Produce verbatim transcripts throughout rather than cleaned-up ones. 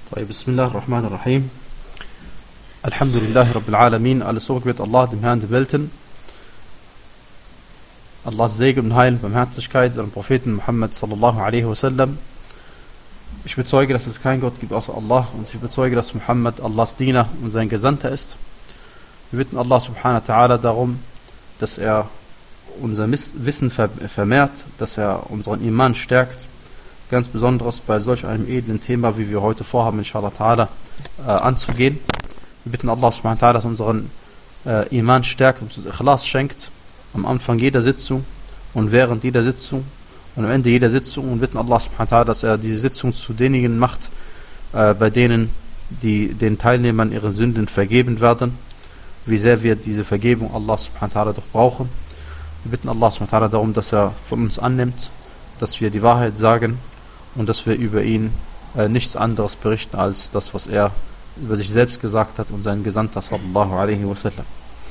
طيب, Bismillah ar-Rahman ar-Rahim. Alhamdulillahi Rabbil Alamin. Alles Lob gebührt Allah, dem Herrn der Welten. Allahs Segen und Heil, Barmherzigkeit, seinem Propheten Muhammad sallallahu alaihi wasallam. Ich bezeuge, dass es keinen Gott gibt außer Allah, und ich bezeuge, dass Muhammad Allahs Diener und sein Gesandter ist. Wir bitten Allah subhanahu wa ta'ala darum, dass er unser Wissen vermehrt, dass er unseren Iman stärkt, ganz besonders bei solch einem edlen Thema, wie wir heute vorhaben, inshallah ta'ala, äh, anzugehen. Wir bitten Allah subhanahu wa ta'ala, dass unseren äh, Iman stärkt und uns Ikhlas schenkt, am Anfang jeder Sitzung und während jeder Sitzung und am Ende jeder Sitzung, und bitten Allah subhanahu wa ta'ala, dass er diese Sitzung zu denjenigen macht, äh, bei denen die den Teilnehmern ihre Sünden vergeben werden, wie sehr wir diese Vergebung Allah subhanahu wa ta'ala doch brauchen. Wir bitten Allah subhanahu wa ta'ala darum, dass er von uns annimmt, dass wir die Wahrheit sagen und dass wir über ihn äh, nichts anderes berichten als das, was er über sich selbst gesagt hat und seinen Gesandter sallallahu alaihi wasallam.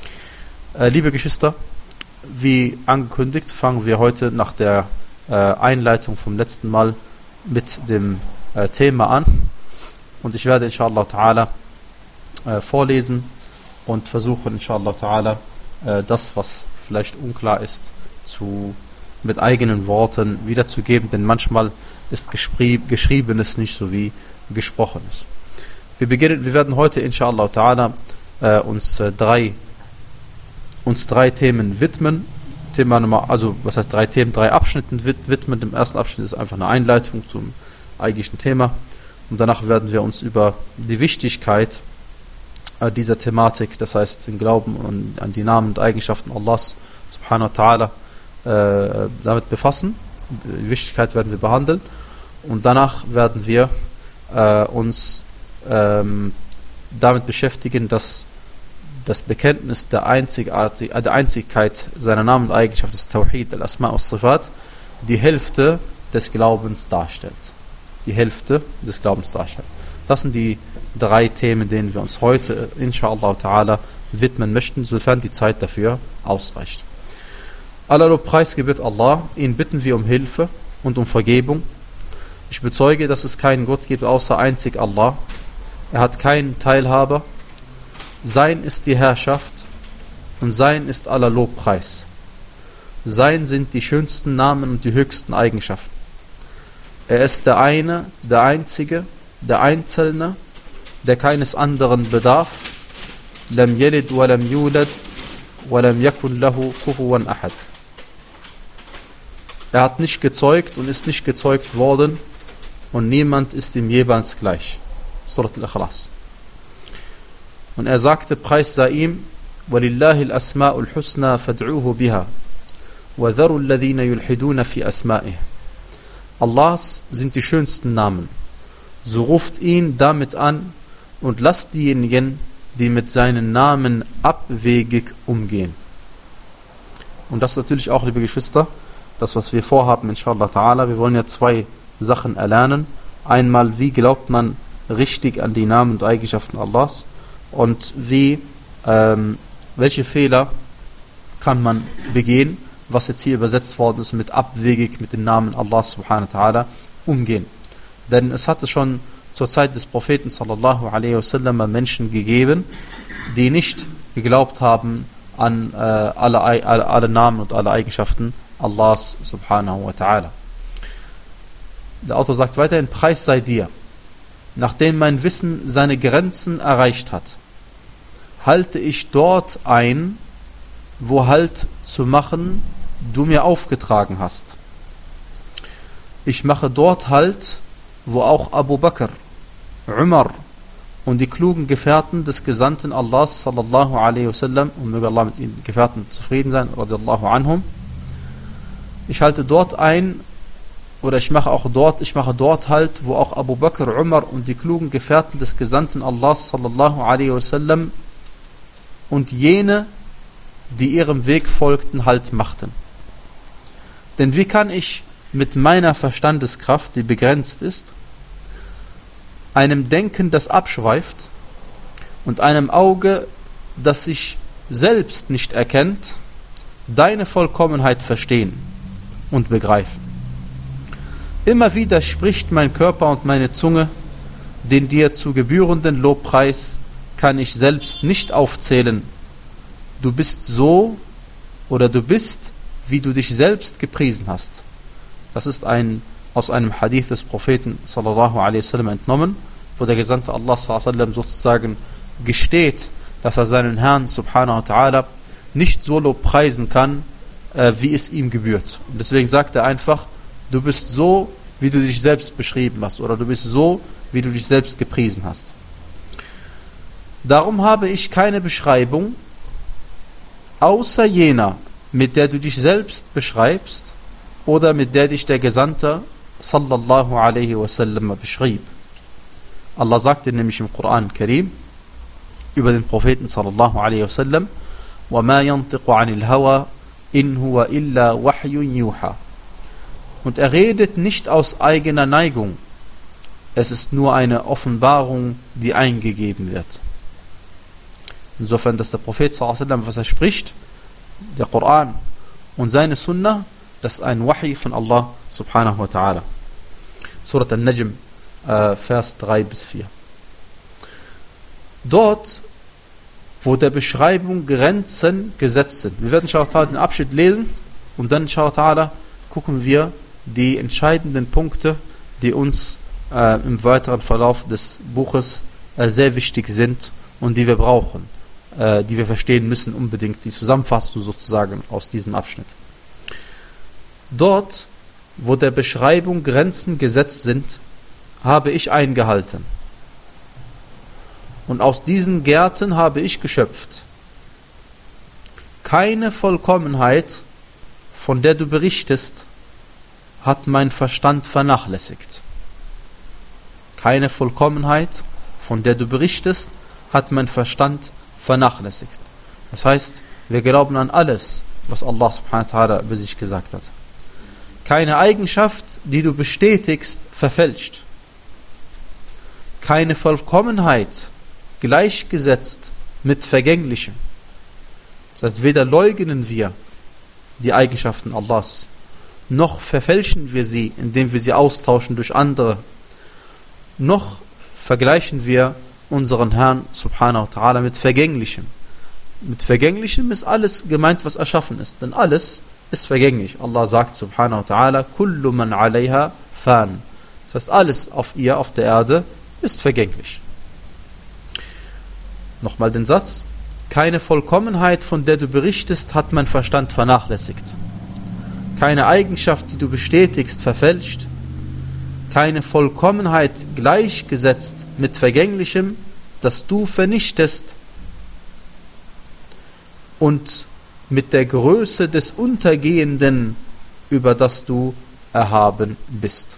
Äh, liebe Geschwister, wie angekündigt, fangen wir heute nach der äh, Einleitung vom letzten Mal mit dem äh, Thema an, und ich werde inshallah ta'ala äh, vorlesen und versuchen inshallah ta'ala äh, das, was vielleicht unklar ist, zu, mit eigenen Worten wiederzugeben, denn manchmal ist Geschriebenes nicht so wie Gesprochenes. Wir beginnen, wir werden heute inshallah ta'ala äh, uns äh, drei uns drei Themen widmen. Thema Nummer, also was heißt drei Themen, drei Abschnitten widmen. Im ersten Abschnitt ist einfach eine Einleitung zum eigentlichen Thema, und danach werden wir uns über die Wichtigkeit äh, dieser Thematik, das heißt den Glauben an, an die Namen und Eigenschaften Allahs subhanahu wa ta'ala, äh, damit befassen. Die Wichtigkeit werden wir behandeln, und danach werden wir äh, uns ähm, damit beschäftigen, dass das Bekenntnis der, Einzigartig, der Einzigkeit seiner Namen und Eigenschaften, des Tawhid, al-Asma' was-Sifat, die Hälfte des Glaubens darstellt. Die Hälfte des Glaubens darstellt. Das sind die drei Themen, denen wir uns heute inshallah ta'ala widmen möchten, sofern die Zeit dafür ausreicht. Aller Lob, Preis gebührt Allah, ihn bitten wir um Hilfe und um Vergebung. Ich bezeuge, dass es keinen Gott gibt außer einzig Allah. Er hat keinen Teilhaber. Sein ist die Herrschaft und sein ist aller Lobpreis. Sein sind die schönsten Namen und die höchsten Eigenschaften. Er ist der eine, der Einzige, der Einzelne, der keines anderen bedarf. Lam yalid wa lam yulad wa lam yakun lahu kufuwan ahad. Er hat nicht gezeugt und ist nicht gezeugt worden, und niemand ist ihm jeweils gleich. Surat al-Ikhlas. Und er sagte, Preis sei ihm, وَلِلَّهِ الْأَسْمَاءُ الْحُسْنَى فَادْعُوهُ بِهَا وَذَرُوا الَّذِينَ يُلْحِدُونَ فِي أَسْمَائِهِ. Allahs sind die schönsten Namen. So ruft ihn damit an und lasst diejenigen, die mit seinen Namen abwegig umgehen. Und das ist natürlich auch, liebe Geschwister, das, was wir vorhaben, inshallah ta'ala. Wir wollen ja zwei Sachen erlernen. Einmal, wie glaubt man richtig an die Namen und Eigenschaften Allahs, und wie, ähm, welche Fehler kann man begehen, was jetzt hier übersetzt worden ist mit abwegig mit den Namen Allahs subhanahu wa ta'ala umgehen. Denn es hat es schon zur Zeit des Propheten sallallahu alaihi wasallam Menschen gegeben, die nicht geglaubt haben an äh, alle, alle, alle Namen und alle Eigenschaften Allahs subhanahu wa ta'ala. Der Autor sagt weiterhin, Preis sei dir, nachdem mein Wissen seine Grenzen erreicht hat, halte ich dort ein, wo Halt zu machen du mir aufgetragen hast. Ich mache dort Halt, wo auch Abu Bakr, Umar und die klugen Gefährten des Gesandten Allahs sallallahu alaihi wasallam, und möge Allah mit ihren Gefährten zufrieden sein, radiallahu anhum. Ich halte dort ein, oder ich mache auch dort, ich mache dort Halt, wo auch Abu Bakr, Umar und die klugen Gefährten des Gesandten Allahs sallallahu alaihi wasallam und jene, die ihrem Weg folgten, Halt machten. Denn wie kann ich mit meiner Verstandeskraft, die begrenzt ist, einem Denken, das abschweift, und einem Auge, das sich selbst nicht erkennt, deine Vollkommenheit verstehen und begreifen? Immer wieder spricht mein Körper und meine Zunge, den dir zu gebührenden Lobpreis kann ich selbst nicht aufzählen. Du bist so oder du bist, wie du dich selbst gepriesen hast. Das ist ein aus einem Hadith des Propheten sallallahu alaihi wasallam entnommen, wo der Gesandte Allah sallallahu alaihi wasallam sozusagen gesteht, dass er seinen Herrn subhanahu wa ta'ala nicht so lobpreisen kann, äh, wie es ihm gebührt. Und deswegen sagt er einfach, du bist so, wie du dich selbst beschrieben hast, oder du bist so, wie du dich selbst gepriesen hast. Darum habe ich keine Beschreibung, außer jener, mit der du dich selbst beschreibst, oder mit der dich der Gesandte sallallahu alaihi wasallam beschrieb. Allah sagte nämlich im Koran Karim über den Propheten sallallahu alaihi wasallam: وَمَا يَنْطِقُ عَنِ الْهَوَى إِنْ هُوَ إِلَّا وَحْيٌ يُوحَى. Und er redet nicht aus eigener Neigung. Es ist nur eine Offenbarung, die eingegeben wird. Insofern, dass der Prophet sallallahu alaihi wasallam, was er spricht, der Koran und seine Sunnah, das ist ein Wahi von Allah subhanahu wa ta'ala. Surat al-Najm, äh, Vers drei bis vier. Dort, wo der Beschreibung Grenzen gesetzt sind. Wir werden inshallah den Abschnitt lesen und dann inshallah gucken wir die entscheidenden Punkte, die uns äh, im weiteren Verlauf des Buches äh, sehr wichtig sind und die wir brauchen, äh, die wir verstehen müssen unbedingt, die Zusammenfassung sozusagen aus diesem Abschnitt. Dort, wo der Beschreibung Grenzen gesetzt sind, habe ich eingehalten. Und aus diesen Gärten habe ich geschöpft. Keine Vollkommenheit, von der du berichtest, hat mein Verstand vernachlässigt. Keine Vollkommenheit, von der du berichtest, hat mein Verstand vernachlässigt. Das heißt, wir glauben an alles, was Allah subhanahu wa ta'ala über sich gesagt hat. Keine Eigenschaft, die du bestätigst, verfälscht. Keine Vollkommenheit, gleichgesetzt mit Vergänglichem. Das heißt, weder leugnen wir die Eigenschaften Allahs, noch verfälschen wir sie, indem wir sie austauschen durch andere, noch vergleichen wir unseren Herrn subhanahu wa ta'ala mit Vergänglichem. Mit Vergänglichem ist alles gemeint, was erschaffen ist, denn alles ist vergänglich. Allah sagt subhanahu wa ta'ala, kullu man alayha fan. Das heißt, alles auf ihr, auf der Erde, ist vergänglich. Nochmal den Satz: Keine Vollkommenheit, von der du berichtest, hat mein Verstand vernachlässigt. Keine Eigenschaft, die du bestätigst, verfälscht. Keine Vollkommenheit gleichgesetzt mit Vergänglichem, das du vernichtest. Und mit der Größe des Untergehenden, über das du erhaben bist.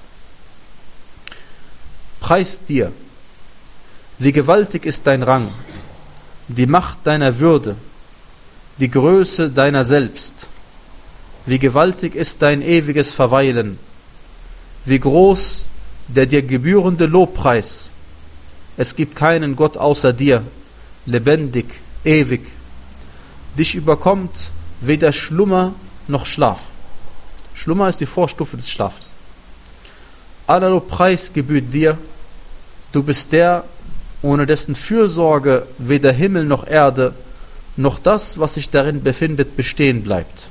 Preis dir, wie gewaltig ist dein Rang, die Macht deiner Würde, die Größe deiner selbst, wie gewaltig ist dein ewiges Verweilen, wie groß der dir gebührende Lobpreis. Es gibt keinen Gott außer dir, lebendig, ewig. Dich überkommt weder Schlummer noch Schlaf. Schlummer ist die Vorstufe des Schlafes. Aller Lobpreis gebührt dir. Du bist der, ohne dessen Fürsorge weder Himmel noch Erde, noch das, was sich darin befindet, bestehen bleibt.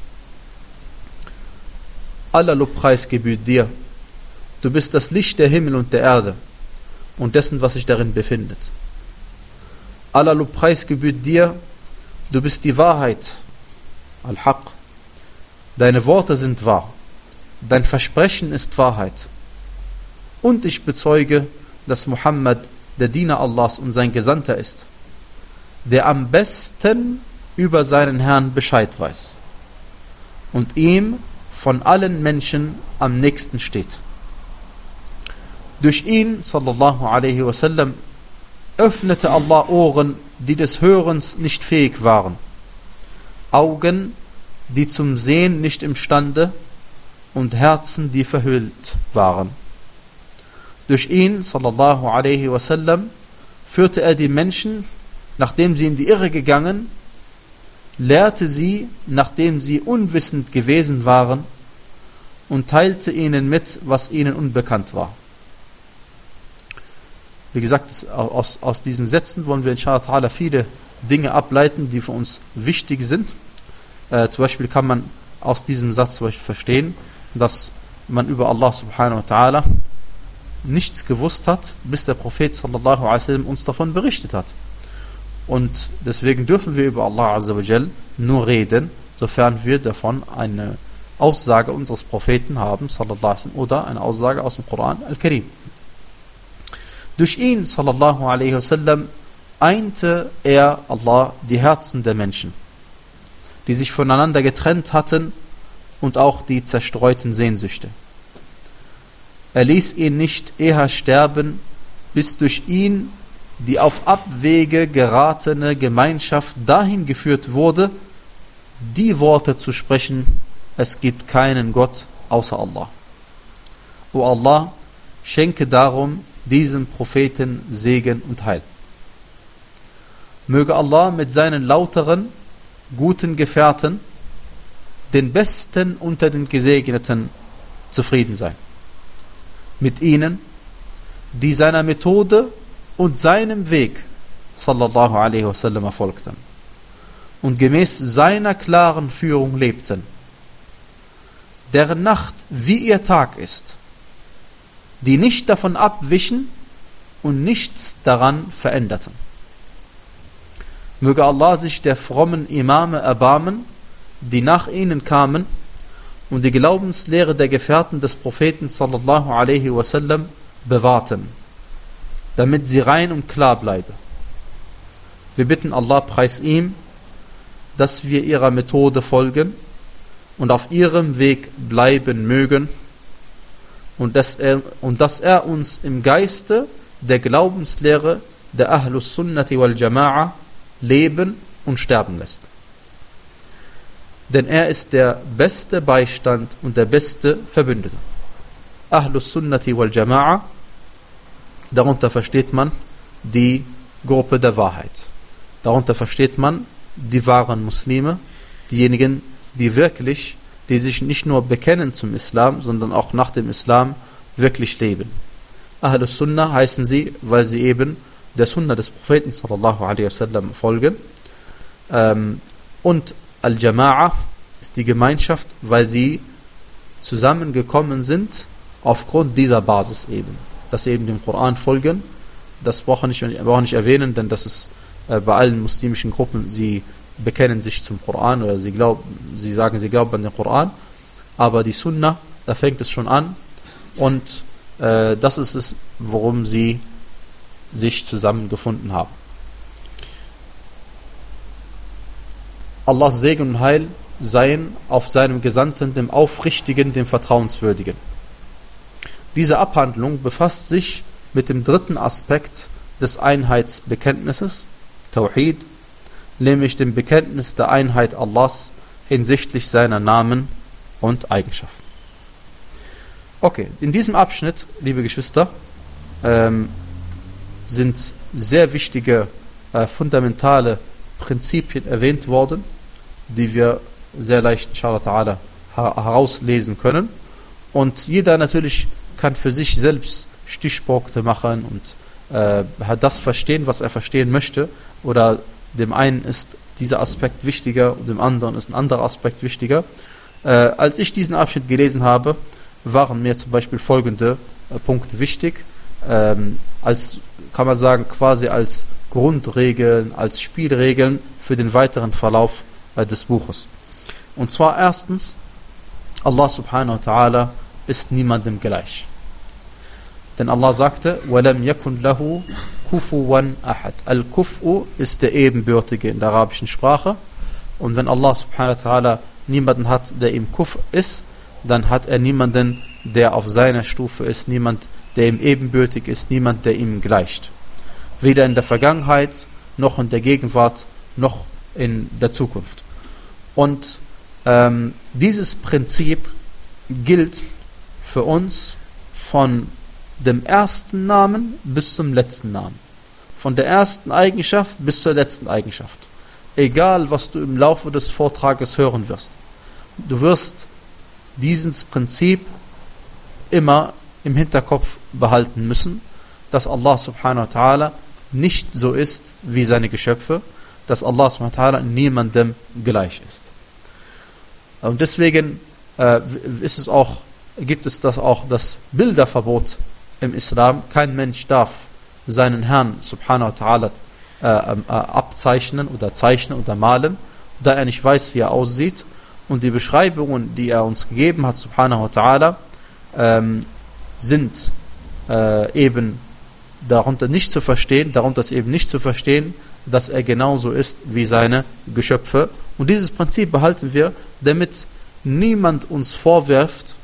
Aller Lobpreis gebührt dir. Du bist das Licht der Himmel und der Erde und dessen, was sich darin befindet. Aller Lobpreis gebührt dir. Du bist die Wahrheit, Al-Haq. Deine Worte sind wahr. Dein Versprechen ist Wahrheit. Und ich bezeuge, dass Muhammad der Diener Allahs und sein Gesandter ist, der am besten über seinen Herrn Bescheid weiß und ihm von allen Menschen am nächsten steht. Durch ihn, sallallahu alaihi wasallam, öffnete Allah Ohren, die des Hörens nicht fähig waren, Augen, die zum Sehen nicht imstande, und Herzen, die verhüllt waren. Durch ihn, sallallahu alaihi wasallam, führte er die Menschen, nachdem sie in die Irre gegangen, lehrte sie, nachdem sie unwissend gewesen waren, und teilte ihnen mit, was ihnen unbekannt war. Wie gesagt, das, aus, aus diesen Sätzen wollen wir inshallah ta'ala viele Dinge ableiten, die für uns wichtig sind. Äh, zum Beispiel kann man aus diesem Satz zum Beispiel verstehen, dass man über Allah subhanahu wa ta'ala nichts gewusst hat, bis der Prophet sallallahu alaihi wasallam uns davon berichtet hat. Und deswegen dürfen wir über Allah azza wa jal nur reden, sofern wir davon eine Aussage unseres Propheten haben, sallallahu alaihi wasallam, oder eine Aussage aus dem Koran al-Karim. Durch ihn, sallallahu alaihi wasallam, einte er, Allah, die Herzen der Menschen, die sich voneinander getrennt hatten, und auch die zerstreuten Sehnsüchte. Er ließ ihn nicht eher sterben, bis durch ihn die auf Abwege geratene Gemeinschaft dahin geführt wurde, die Worte zu sprechen: Es gibt keinen Gott außer Allah. O Allah, schenke darum diesem Propheten Segen und Heil. Möge Allah mit seinen lauteren, guten Gefährten, den Besten unter den Gesegneten, zufrieden sein. Mit ihnen, die seiner Methode und seinem Weg, sallallahu alaihi wasallam, folgten und gemäß seiner klaren Führung lebten, deren Nacht wie ihr Tag ist, die nicht davon abwichen und nichts daran veränderten. Möge Allah sich der frommen Imame erbarmen, die nach ihnen kamen, und die Glaubenslehre der Gefährten des Propheten sallallahu alaihi wasallam bewahrten, damit sie rein und klar bleibe. Wir bitten Allah, preis ihm, dass wir ihrer Methode folgen und auf ihrem Weg bleiben mögen, und dass er, und dass er uns im Geiste der Glaubenslehre der Ahlus Sunnati wal Jama'a leben und sterben lässt. Denn er ist der beste Beistand und der beste Verbündete. Ahlus Sunnati wal Jama'a, darunter versteht man die Gruppe der Wahrheit. Darunter versteht man die wahren Muslime, diejenigen, die wirklich, die sich nicht nur bekennen zum Islam, sondern auch nach dem Islam wirklich leben. Ahlus Sunnah heißen sie, weil sie eben der Sunnah des Propheten sallallahu alaihi wasallam folgen. Ähm, und Al-Jama'a ist die Gemeinschaft, weil sie zusammengekommen sind aufgrund dieser Basis eben. Dass sie eben dem Koran folgen. Das brauche ich nicht, brauche nicht erwähnen, denn das ist äh, bei allen muslimischen Gruppen, sie bekennen sich zum Koran oder sie glauben, sie sagen, sie glauben an den Koran. Aber die Sunnah, da fängt es schon an, und äh, das ist es, worum sie sich zusammengefunden haben. Allahs Segen und Heil seien auf seinem Gesandten, dem Aufrichtigen, dem Vertrauenswürdigen. Diese Abhandlung befasst sich mit dem dritten Aspekt des Einheitsbekenntnisses, Tawhid, nämlich dem Bekenntnis der Einheit Allahs hinsichtlich seiner Namen und Eigenschaften. Okay, in diesem Abschnitt, liebe Geschwister, ähm, sind sehr wichtige, äh, fundamentale Prinzipien erwähnt worden, die wir sehr leicht, inshallah ta'ala, herauslesen können. Und jeder natürlich kann für sich selbst Stichpunkte machen und äh, das verstehen, was er verstehen möchte. Oder dem einen ist dieser Aspekt wichtiger und dem anderen ist ein anderer Aspekt wichtiger. Äh, als ich diesen Abschnitt gelesen habe, waren mir zum Beispiel folgende äh, Punkte wichtig. Ähm, als, kann man sagen, quasi als Grundregeln, als Spielregeln für den weiteren Verlauf äh, des Buches. Und zwar erstens, Allah subhanahu wa ta'ala ist niemandem gleich. Denn Allah sagte, وَلَمْ يَكُنْ لَهُ كُفُوًا أَحَدٍ. Al-Kufu ist der Ebenbürtige in der arabischen Sprache. Und wenn Allah subhanahu wa ta'ala niemanden hat, der ihm Kuf ist, dann hat er niemanden, der auf seiner Stufe ist, niemand, der ihm ebenbürtig ist, niemand, der ihm gleicht. Weder in der Vergangenheit, noch in der Gegenwart, noch in der Zukunft. Und ähm, dieses Prinzip gilt für uns von dem ersten Namen bis zum letzten Namen. Von der ersten Eigenschaft bis zur letzten Eigenschaft. Egal, was du im Laufe des Vortrages hören wirst. Du wirst dieses Prinzip immer im Hinterkopf behalten müssen, dass Allah subhanahu wa ta'ala nicht so ist wie seine Geschöpfe, dass Allah subhanahu wa ta'ala niemandem gleich ist. Und deswegen äh, ist es auch, gibt es das auch das Bilderverbot im Islam. Kein Mensch darf seinen Herrn subhanahu wa ta'ala äh, äh, abzeichnen oder zeichnen oder malen, da er nicht weiß, wie er aussieht. Und die Beschreibungen, die er uns gegeben hat, subhanahu wa ta'ala, ähm, sind äh, eben darunter nicht zu verstehen, darunter ist eben nicht zu verstehen, dass er genauso ist wie seine Geschöpfe. Und dieses Prinzip behalten wir, damit niemand uns vorwirft,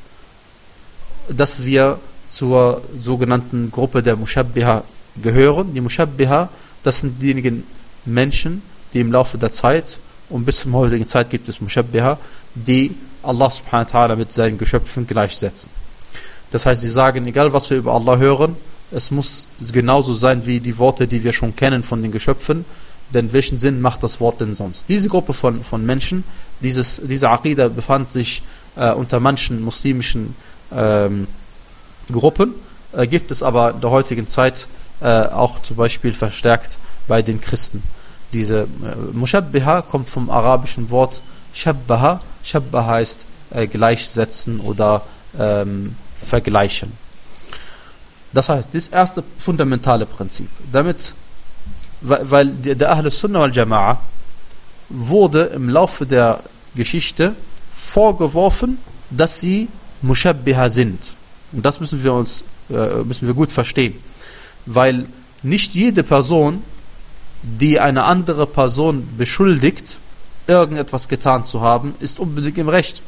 dass wir zur sogenannten Gruppe der Mushabbiha gehören. Die Mushabbiha, das sind diejenigen Menschen, die im Laufe der Zeit, und bis zum heutigen Zeit gibt es Mushabbiha, die Allah subhanahu wa ta'ala mit seinen Geschöpfen gleichsetzen. Das heißt, sie sagen, egal was wir über Allah hören, es muss genauso sein wie die Worte, die wir schon kennen von den Geschöpfen, denn welchen Sinn macht das Wort denn sonst? Diese Gruppe von, von Menschen, dieses, diese Aqida befand sich äh, unter manchen muslimischen ähm, Gruppen, äh, gibt es aber in der heutigen Zeit äh, auch zum Beispiel verstärkt bei den Christen. Diese äh, Mushabbiha kommt vom arabischen Wort Shabbaha. Shabbaha heißt äh, gleichsetzen oder ähm, vergleichen. Das heißt, das erste fundamentale Prinzip. Damit, weil, weil der Ahlus Sunnah wal Jama'a wurde im Laufe der Geschichte vorgeworfen, dass sie Mushabbiha sind. Und das müssen wir uns äh, müssen wir gut verstehen. Weil nicht jede Person, die eine andere Person beschuldigt, irgendetwas getan zu haben, ist unbedingt im Recht.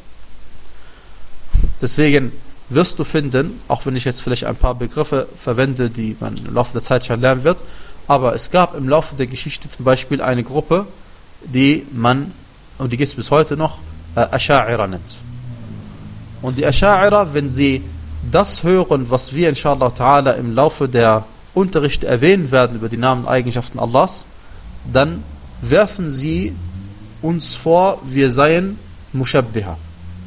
Deswegen wirst du finden, auch wenn ich jetzt vielleicht ein paar Begriffe verwende, die man im Laufe der Zeit schon lernen wird, aber es gab im Laufe der Geschichte zum Beispiel eine Gruppe, die man, und die gibt es bis heute noch, äh, Asha'ira nennt. Und die Asha'ira, wenn sie das hören, was wir inshallah ta'ala im Laufe der Unterrichte erwähnen werden über die Namen und Eigenschaften Allahs, dann werfen sie uns vor, wir seien Mushabbiha.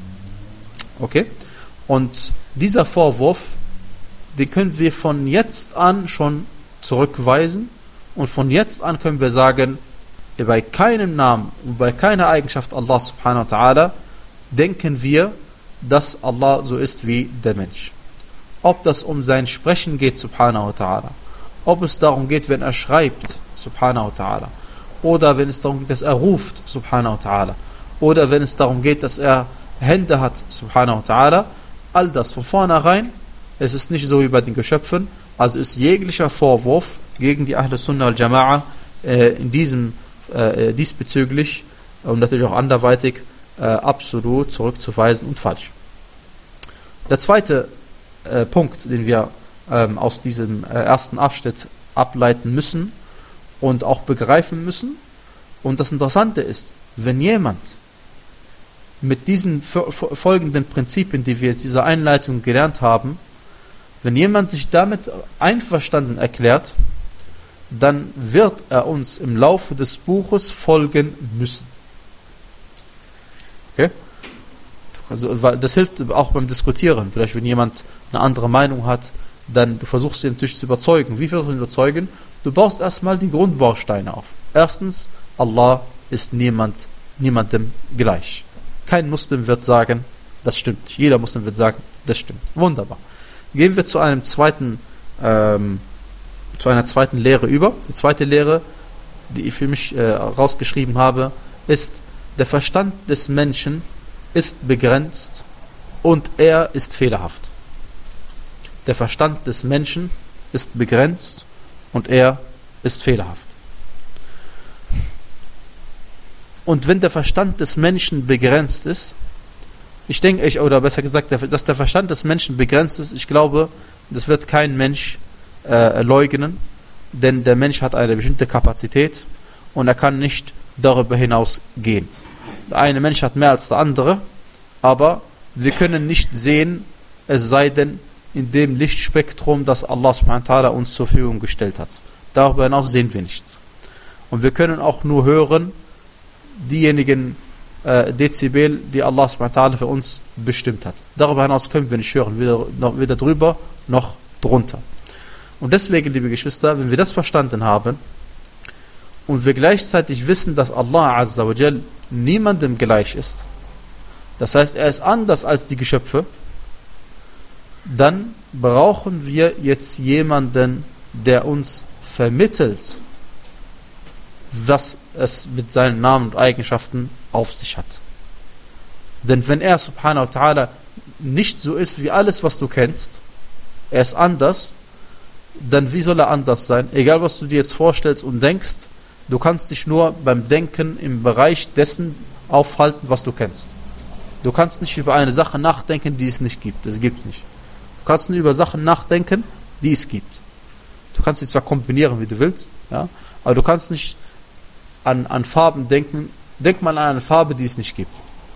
Okay? Und dieser Vorwurf, den können wir von jetzt an schon zurückweisen und von jetzt an können wir sagen, bei keinem Namen und bei keiner Eigenschaft Allah subhanahu wa ta'ala denken wir, dass Allah so ist wie der Mensch. Ob das um sein Sprechen geht, subhanahu wa ta'ala, ob es darum geht, wenn er schreibt, subhanahu wa ta'ala, oder wenn es darum geht, dass er ruft, subhanahu wa ta'ala, oder wenn es darum geht, dass er Hände hat, subhanahu wa ta'ala, all das von vornherein, es ist nicht so wie bei den Geschöpfen, also ist jeglicher Vorwurf gegen die Ahlus Sunnah wal Jama'a äh, in diesem äh, diesbezüglich und natürlich auch anderweitig äh, absolut zurückzuweisen und falsch. Der zweite äh, Punkt, den wir ähm, aus diesem äh, ersten Abschnitt ableiten müssen und auch begreifen müssen, und das Interessante ist, wenn jemand mit diesen folgenden Prinzipien, die wir in dieser Einleitung gelernt haben, wenn jemand sich damit einverstanden erklärt, dann wird er uns im Laufe des Buches folgen müssen. Okay? Also, das hilft auch beim Diskutieren. Vielleicht, wenn jemand eine andere Meinung hat, dann du versuchst ihn natürlich zu überzeugen. Wie wirst du ihn überzeugen? Du baust erstmal die Grundbausteine auf. Erstens, Allah ist niemand, niemandem gleich. Kein Muslim wird sagen, das stimmt nicht. Jeder Muslim wird sagen, das stimmt. Wunderbar. Gehen wir zu einem zweiten, ähm, zu einer zweiten Lehre über. Die zweite Lehre, die ich für mich äh, rausgeschrieben habe, ist, der Verstand des Menschen ist begrenzt und er ist fehlerhaft. Der Verstand des Menschen ist begrenzt und er ist fehlerhaft. Und wenn der Verstand des Menschen begrenzt ist, ich denke, ich, oder besser gesagt, dass der Verstand des Menschen begrenzt ist, ich glaube, das wird kein Mensch äh, leugnen, denn der Mensch hat eine bestimmte Kapazität und er kann nicht darüber hinaus gehen. Der eine Mensch hat mehr als der andere, aber wir können nicht sehen, es sei denn in dem Lichtspektrum, das Allah subhanahu wa ta'ala uns zur Verfügung gestellt hat. Darüber hinaus sehen wir nichts. Und wir können auch nur hören, diejenigen äh, Dezibel, die Allah subhanahu wa ta'ala für uns bestimmt hat. Darüber hinaus können wir nicht hören, weder, noch, weder drüber noch drunter. Und deswegen, liebe Geschwister, wenn wir das verstanden haben und wir gleichzeitig wissen, dass Allah Azza wa Jal niemandem gleich ist, das heißt, er ist anders als die Geschöpfe, dann brauchen wir jetzt jemanden, der uns vermittelt, was es mit seinen Namen und Eigenschaften auf sich hat. Denn wenn er subhanahu wa ta'ala nicht so ist wie alles, was du kennst, er ist anders, dann wie soll er anders sein? Egal, was du dir jetzt vorstellst und denkst, du kannst dich nur beim Denken im Bereich dessen aufhalten, was du kennst. Du kannst nicht über eine Sache nachdenken, die es nicht gibt. Es gibt es nicht. Du kannst nur über Sachen nachdenken, die es gibt. Du kannst sie zwar kombinieren, wie du willst, ja, aber du kannst nicht an, an Farben denken. Denk mal an eine Farbe, die es nicht gibt.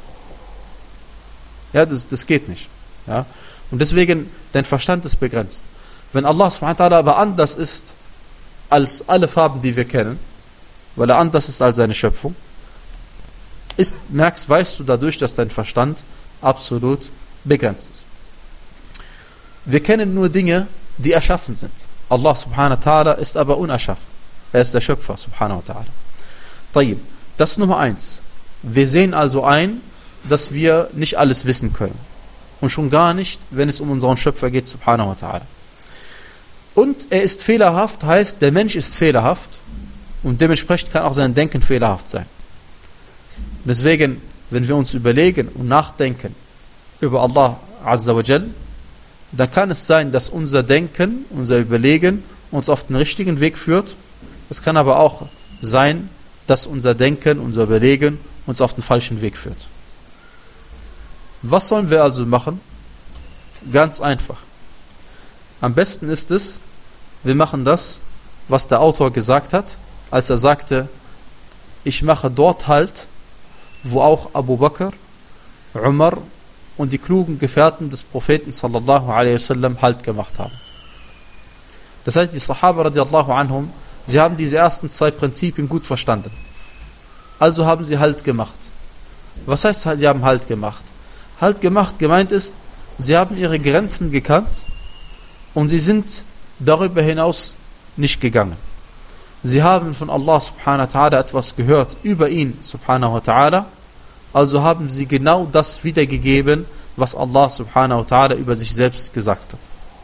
Ja, das, das geht nicht. Ja. Und deswegen, dein Verstand ist begrenzt. Wenn Allah subhanahu wa ta'ala aber anders ist als alle Farben, die wir kennen, weil er anders ist als seine Schöpfung, ist, merkst, weißt du dadurch, dass dein Verstand absolut begrenzt ist. Wir kennen nur Dinge, die erschaffen sind. Allah subhanahu wa ta'ala ist aber unerschaffen. Er ist der Schöpfer subhanahu wa ta'ala. Tayyib. Das ist Nummer eins. Wir sehen also ein, dass wir nicht alles wissen können. Und schon gar nicht, wenn es um unseren Schöpfer geht, subhanahu wa ta'ala. Und er ist fehlerhaft, heißt, der Mensch ist fehlerhaft und dementsprechend kann auch sein Denken fehlerhaft sein. Deswegen, wenn wir uns überlegen und nachdenken über Allah Azza wa Jal, dann kann es sein, dass unser Denken, unser Überlegen uns auf den richtigen Weg führt. Es kann aber auch sein, dass unser Denken, unser Überlegen uns auf den falschen Weg führt. Was sollen wir also machen? Ganz einfach. Am besten ist es, wir machen das, was der Autor gesagt hat, als er sagte, ich mache dort Halt, wo auch Abu Bakr, Umar und die klugen Gefährten des Propheten sallallahu alaihi wasallam Halt gemacht haben. Das heißt, die Sahaba radiallahu anhum, sie haben diese ersten zwei Prinzipien gut verstanden. Also haben sie Halt gemacht. Was heißt, sie haben Halt gemacht? Halt gemacht, gemeint ist, sie haben ihre Grenzen gekannt und sie sind darüber hinaus nicht gegangen. Sie haben von Allah subhanahu wa ta'ala etwas gehört über ihn subhanahu wa ta'ala, also haben sie genau das wiedergegeben, was Allah subhanahu wa ta'ala über sich selbst gesagt hat.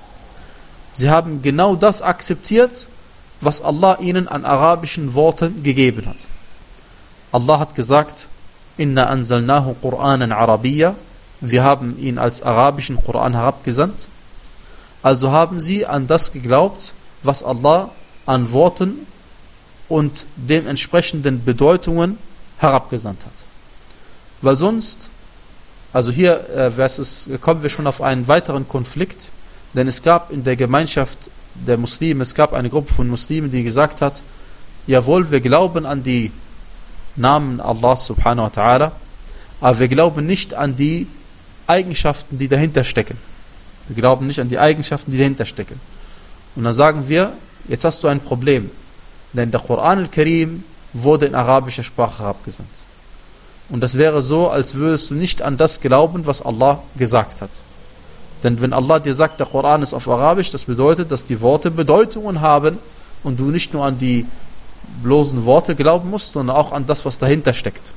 Sie haben genau das akzeptiert, was Allah ihnen an arabischen Worten gegeben hat. Allah hat gesagt, Inna anzalnahu Qur'anan Arabiyya, wir haben ihn als arabischen Koran herabgesandt. Also haben sie an das geglaubt, was Allah an Worten und dementsprechenden Bedeutungen herabgesandt hat. Weil sonst, also hier äh, es, kommen wir schon auf einen weiteren Konflikt, denn es gab in der Gemeinschaft der Muslime, es gab eine Gruppe von Muslimen, die gesagt hat, jawohl, wir glauben an die Namen Allah subhanahu wa ta'ala, aber wir glauben nicht an die Eigenschaften, die dahinter stecken. Wir glauben nicht an die Eigenschaften, die dahinter stecken. Und dann sagen wir, jetzt hast du ein Problem. Denn der Koran al-Karim wurde in arabischer Sprache herabgesandt. Und das wäre so, als würdest du nicht an das glauben, was Allah gesagt hat. Denn wenn Allah dir sagt, der Koran ist auf Arabisch, das bedeutet, dass die Worte Bedeutungen haben und du nicht nur an die bloßen Worte glauben musst, sondern auch an das, was dahinter steckt.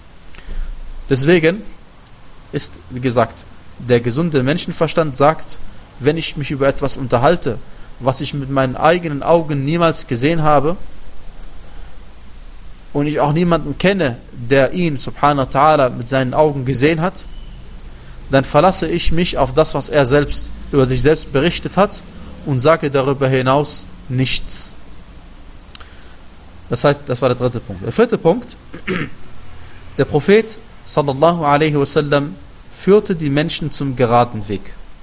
Deswegen ist, wie gesagt, der gesunde Menschenverstand sagt, wenn ich mich über etwas unterhalte, was ich mit meinen eigenen Augen niemals gesehen habe und ich auch niemanden kenne, der ihn, subhanahu wa ta'ala, mit seinen Augen gesehen hat, dann verlasse ich mich auf das, was er selbst über sich selbst berichtet hat und sage darüber hinaus nichts. Das heißt, das war der dritte Punkt. Der vierte Punkt, der Prophet sallallahu alaihi wasallam führte die Menschen zum geraden Weg.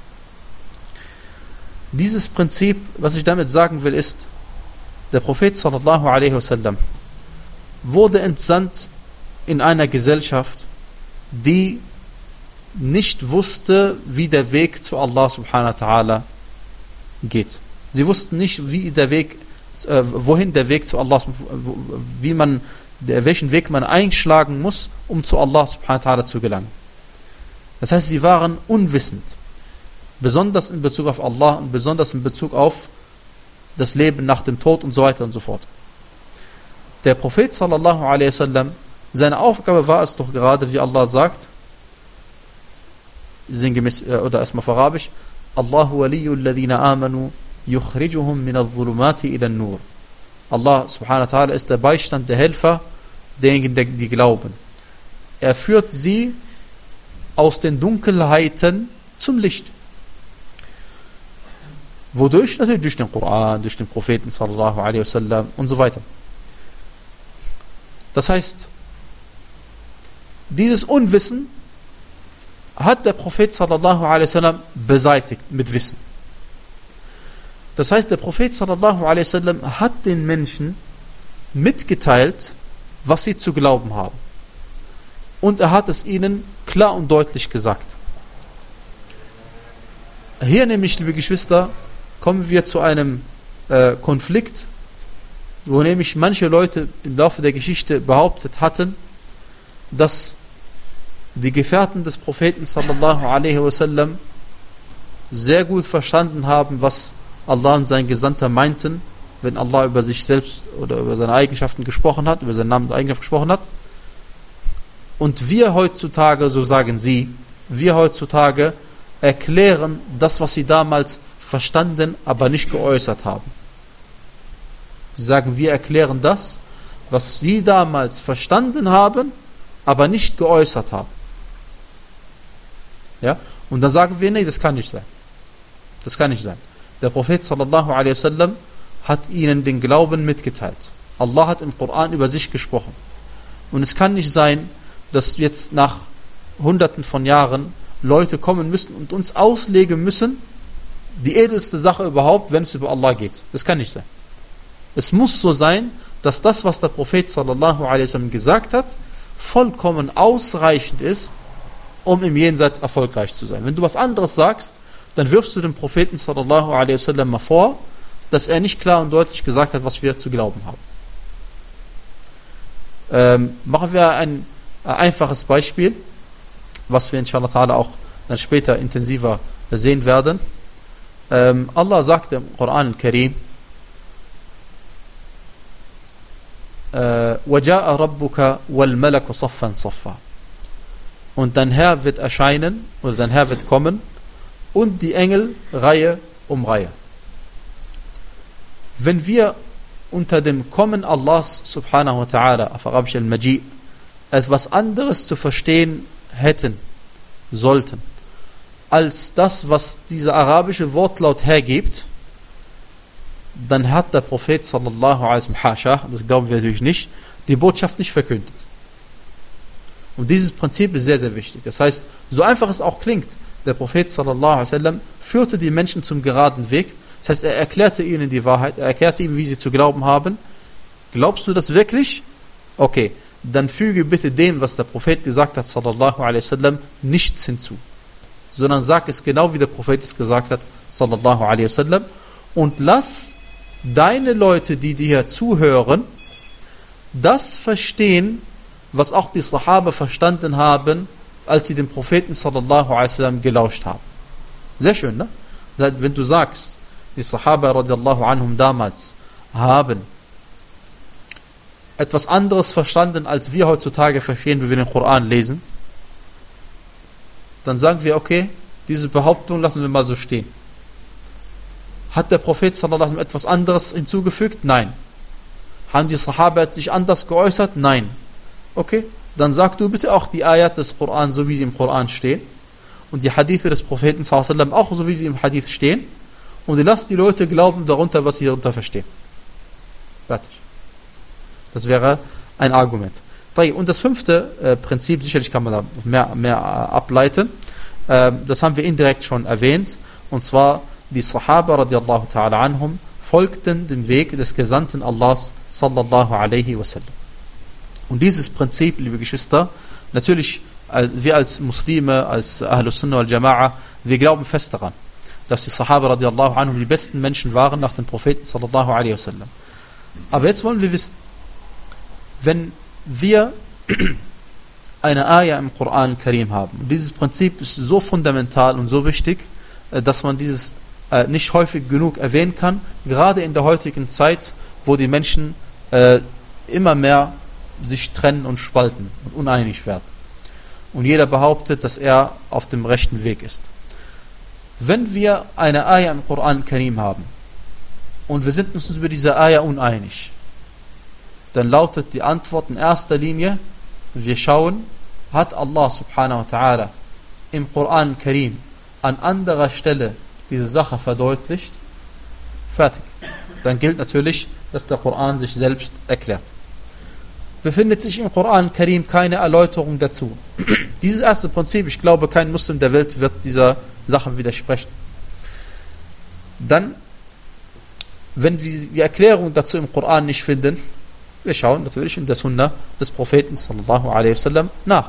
Dieses Prinzip, was ich damit sagen will, ist, der Prophet sallallahu alaihi wasallam wurde entsandt in einer Gesellschaft, die nicht wusste, wie der Weg zu Allah subhanahu wa ta'ala geht. Sie wussten nicht, wie der Weg, äh, wohin der Weg zu Allah, wie man, welchen Weg man einschlagen muss, um zu Allah subhanahu wa ta'ala zu gelangen. Das heißt, sie waren unwissend. Besonders in Bezug auf Allah und besonders in Bezug auf das Leben nach dem Tod und so weiter und so fort. Der Prophet sallallahu alaihi wasallam, seine Aufgabe war es doch gerade, wie Allah sagt, sinngemäß, oder erstmal auf Arabisch, Allahu waliyul ladina amanu yukhrijuhum min adh-dhulumati ila an-nur. Allah subhanahu wa ta'ala ist der Beistand, der Helfer derjenigen, die glauben. Er führt sie aus den Dunkelheiten zum Licht. Wodurch? Natürlich durch den Koran, durch den Propheten sallallahu alaihi wasallam und so weiter. Das heißt, dieses Unwissen hat der Prophet sallallahu alaihi wasallam beseitigt mit Wissen. Das heißt, der Prophet sallallahu alaihi wasallam hat den Menschen mitgeteilt, was sie zu glauben haben. Und er hat es ihnen klar und deutlich gesagt. Hier nämlich, liebe Geschwister, kommen wir zu einem äh, Konflikt, wo nämlich manche Leute im Laufe der Geschichte behauptet hatten, dass die Gefährten des Propheten sallallahu alaihi wasallam sehr gut verstanden haben, was Allah und sein Gesandter meinten, wenn Allah über sich selbst oder über seine Eigenschaften gesprochen hat, über seinen Namen und Eigenschaft gesprochen hat. Und wir heutzutage, so sagen sie, wir heutzutage erklären das, was sie damals verstanden, aber nicht geäußert haben. Sie sagen, wir erklären das, was sie damals verstanden haben, aber nicht geäußert haben. Ja? Und dann sagen wir, nee, das kann nicht sein. Das kann nicht sein. Der Prophet sallallahu alaihi wasallam hat ihnen den Glauben mitgeteilt. Allah hat im Koran über sich gesprochen. Und es kann nicht sein, dass jetzt nach hunderten von Jahren Leute kommen müssen und uns auslegen müssen, die edelste Sache überhaupt, wenn es über Allah geht. Das kann nicht sein. Es muss so sein, dass das, was der Prophet sallallahu alaihi wasallam gesagt hat, vollkommen ausreichend ist, um im Jenseits erfolgreich zu sein. Wenn du was anderes sagst, dann wirfst du dem Propheten sallallahu alaihi wasallam mal vor, dass er nicht klar und deutlich gesagt hat, was wir zu glauben haben. Ähm, machen wir ein, ein einfaches Beispiel, was wir inshallah ta'ala auch dann später intensiver sehen werden. Ähm, Allah sagt im Koran al-Karim, وَجَاءَ رَبُّكَ وَالْمَلَكُ صَفًّا صَفًّا. Und dein Herr wird erscheinen, oder dein Herr wird kommen, und die Engel Reihe um Reihe. Wenn wir unter dem Kommen Allahs subhanahu wa ta'ala, auf Arabisch al-Maji', etwas anderes zu verstehen hätten, sollten, als das, was dieser arabische Wortlaut hergibt, dann hat der Prophet sallallahu alaihi wasallam, hasha, das glauben wir natürlich nicht, die Botschaft nicht verkündet. Und dieses Prinzip ist sehr, sehr wichtig. Das heißt, so einfach es auch klingt, der Prophet sallallahu alaihi wasallam führte die Menschen zum geraden Weg. Das heißt, er erklärte ihnen die Wahrheit, er erklärte ihnen, wie sie zu glauben haben. Glaubst du das wirklich? Okay, dann füge bitte dem, was der Prophet gesagt hat, sallallahu alaihi wasallam, nichts hinzu. Sondern sag es genau, wie der Prophet es gesagt hat, sallallahu alaihi wasallam. Und lass deine Leute, die dir hier zuhören, das verstehen, was auch die Sahaba verstanden haben, als sie dem Propheten sallallahu alaihi wasallam gelauscht haben. Sehr schön, ne? Wenn du sagst, die Sahaba radiallahu anhum damals haben etwas anderes verstanden, als wir heutzutage verstehen, wie wir den Koran lesen, dann sagen wir, okay, diese Behauptung lassen wir mal so stehen. Hat der Prophet sallallahu alaihi wasallam etwas anderes hinzugefügt? Nein. Haben die Sahaba sich anders geäußert? Nein. Okay, dann sag du bitte auch die Ayat des Koran, so wie sie im Koran stehen, und die Hadithe des Propheten sallallahu alaihi wasallam auch so wie sie im Hadith stehen, und lass die Leute glauben darunter, was sie darunter verstehen. Fertig. Das wäre ein Argument. Und das fünfte äh, Prinzip, sicherlich kann man da mehr, mehr äh, ableiten, äh, das haben wir indirekt schon erwähnt, und zwar die Sahaba radiallahu ta'ala anhum folgten dem Weg des Gesandten Allahs sallallahu alaihi wasallam. Und dieses Prinzip, liebe Geschwister, natürlich, wir als Muslime, als Ahlus Sunnah wal Jama'a, wir glauben fest daran, dass die Sahaba radiallahu anhum die besten Menschen waren nach dem Propheten sallallahu alaihi wasallam. Aber jetzt wollen wir wissen, wenn wir eine Ayah im Koran Karim haben, und dieses Prinzip ist so fundamental und so wichtig, dass man dieses äh, nicht häufig genug erwähnen kann, gerade in der heutigen Zeit, wo die Menschen äh, immer mehr sich trennen und spalten und uneinig werden. Und jeder behauptet, dass er auf dem rechten Weg ist. Wenn wir eine Ayah im Koran Karim haben und wir sind uns über diese Ayah uneinig, dann lautet die Antwort in erster Linie, wir schauen, hat Allah subhanahu wa ta'ala im Koran Karim an anderer Stelle diese Sache verdeutlicht? Fertig. Dann gilt natürlich, dass der Koran sich selbst erklärt. Befindet sich im Koran Karim keine Erläuterung dazu. Dieses erste Prinzip, ich glaube, kein Muslim der Welt wird dieser Sache widersprechen. Dann, wenn wir die Erklärung dazu im Koran nicht finden, wir schauen natürlich in der Sunna des Propheten sallallahu alaihi wasallam nach.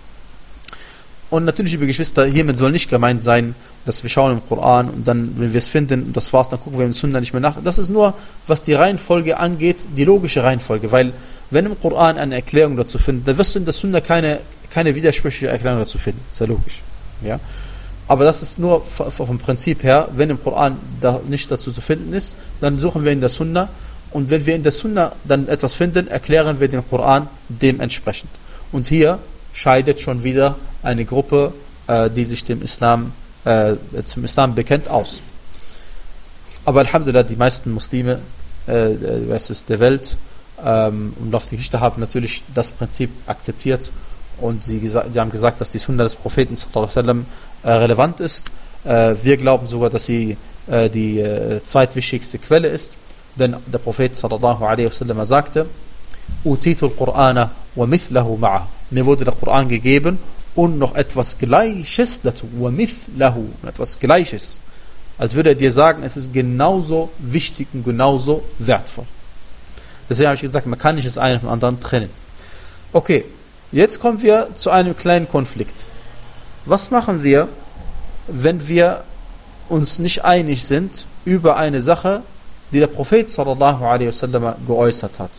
Und natürlich, liebe Geschwister, hiermit soll nicht gemeint sein, dass wir schauen im Koran und dann, wenn wir es finden, und das war's, dann gucken wir im Sunna nicht mehr nach. Das ist nur, was die Reihenfolge angeht, die logische Reihenfolge, weil wenn im Koran eine Erklärung dazu finden, dann wirst du in der Sunna keine, keine widersprüchliche Erklärung dazu finden. Ist ja logisch. Ja? Aber das ist nur vom Prinzip her, wenn im Koran da nichts dazu zu finden ist, dann suchen wir in der Sunna, und wenn wir in der Sunna dann etwas finden, erklären wir den Koran dementsprechend. Und hier scheidet schon wieder eine Gruppe, äh, die sich dem Islam, äh, zum Islam bekennt, aus. Aber Alhamdulillah, die meisten Muslime äh, der Welt ähm, und auf die Geschichte haben natürlich das Prinzip akzeptiert und sie, gesa- sie haben gesagt, dass die Sunna des Propheten sallallahu alaihi wasallam äh, relevant ist. Äh, wir glauben sogar, dass sie äh, die äh, zweitwichtigste Quelle ist, denn der Prophet sallallahu alaihi wasallam sagte: "Utitul Qur'ana wa mithlahu ma'a." Mir wurde der Koran gegeben und noch etwas Gleiches dazu. Wa mithlahu, etwas Gleiches. Als würde er dir sagen, es ist genauso wichtig und genauso wertvoll. Deswegen habe ich gesagt, man kann nicht das eine vom anderen trennen. Okay, jetzt kommen wir zu einem kleinen Konflikt. Was machen wir, wenn wir uns nicht einig sind über eine Sache, die der Prophet sallallahu alaihi wasallam geäußert hat?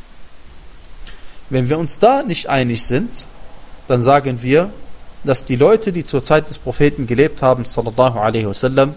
Wenn wir uns da nicht einig sind, dann sagen wir, dass die Leute, die zur Zeit des Propheten gelebt haben, sallallahu alaihi wasallam,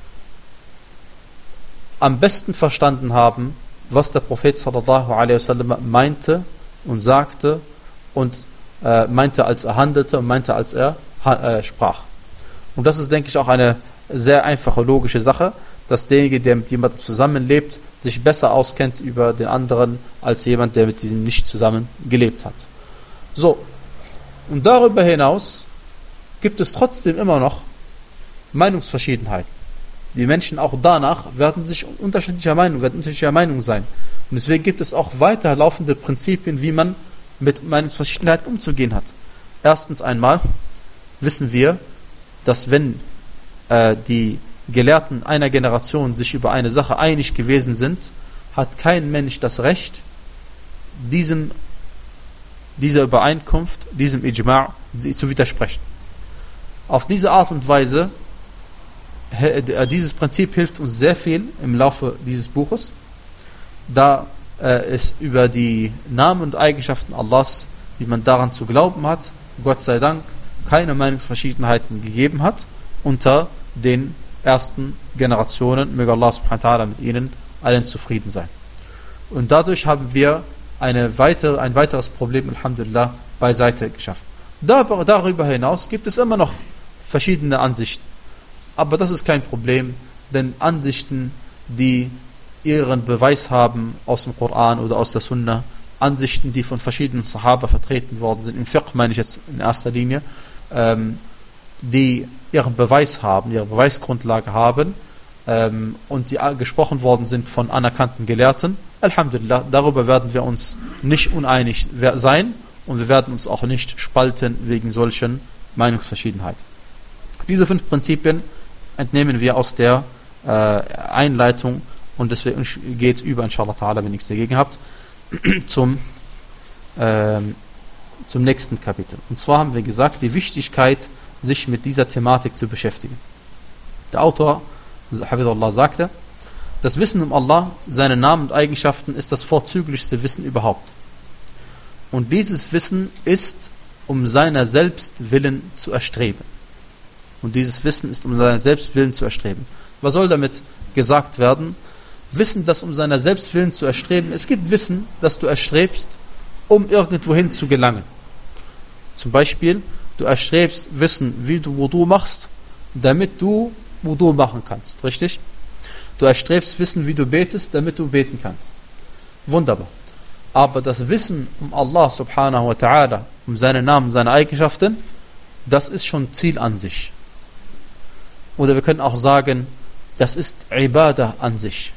am besten verstanden haben, was der Prophet sallallahu alaihi wasallam meinte und sagte und äh, meinte, als er handelte und meinte, als er äh, sprach. Und das ist, denke ich, auch eine sehr einfache, logische Sache, dass derjenige, der mit jemandem zusammenlebt, sich besser auskennt über den anderen, als jemand, der mit diesem nicht zusammen gelebt hat. So, und darüber hinaus gibt es trotzdem immer noch Meinungsverschiedenheiten. Die Menschen auch danach werden sich unterschiedlicher Meinung, werden unterschiedlicher Meinung sein. Und deswegen gibt es auch weiterlaufende Prinzipien, wie man mit Meinungsverschiedenheiten umzugehen hat. Erstens einmal wissen wir, dass wenn äh, die Gelehrten einer Generation sich über eine Sache einig gewesen sind, hat kein Mensch das Recht, diesem, dieser Übereinkunft, diesem Ijma' zu widersprechen. Auf diese Art und Weise, dieses Prinzip hilft uns sehr viel im Laufe dieses Buches, da äh, es über die Namen und Eigenschaften Allahs, wie man daran zu glauben hat, Gott sei Dank, keine Meinungsverschiedenheiten gegeben hat unter den ersten Generationen. Möge Allah subhanahu wa ta'ala mit ihnen allen zufrieden sein. Und dadurch haben wir eine weitere, ein weiteres Problem, Alhamdulillah, beiseite geschafft. Darüber hinaus gibt es immer noch verschiedene Ansichten. Aber das ist kein Problem, denn Ansichten, die ihren Beweis haben aus dem Koran oder aus der Sunna, Ansichten, die von verschiedenen Sahaba vertreten worden sind, im Fiqh meine ich jetzt in erster Linie, ähm, die ihren Beweis haben, ihre Beweisgrundlage haben ähm, und die gesprochen worden sind von anerkannten Gelehrten. Alhamdulillah, darüber werden wir uns nicht uneinig sein und wir werden uns auch nicht spalten wegen solchen Meinungsverschiedenheiten. Diese fünf Prinzipien entnehmen wir aus der äh, Einleitung und deswegen geht es über, inshallah ta'ala, wenn ihr nichts dagegen habt, zum, äh, zum nächsten Kapitel. Und zwar haben wir gesagt, die Wichtigkeit, sich mit dieser Thematik zu beschäftigen. Der Autor, Hafidullah, sagte, das Wissen um Allah, seine Namen und Eigenschaften ist das vorzüglichste Wissen überhaupt. Und dieses Wissen ist, um seiner selbst willen zu erstreben. Und dieses Wissen ist, um seiner selbst willen zu erstreben. Was soll damit gesagt werden? Wissen, das um seiner selbst willen zu erstreben. Es gibt Wissen, das du erstrebst, um irgendwohin zu gelangen. Zum Beispiel, du erstrebst Wissen, wie du Wudu machst, damit du Wudu machen kannst. Richtig? Du erstrebst Wissen, wie du betest, damit du beten kannst. Wunderbar. Aber das Wissen um Allah subhanahu wa ta'ala, um seine Namen, seine Eigenschaften, das ist schon Ziel an sich. Oder wir können auch sagen, das ist Ibadah an sich.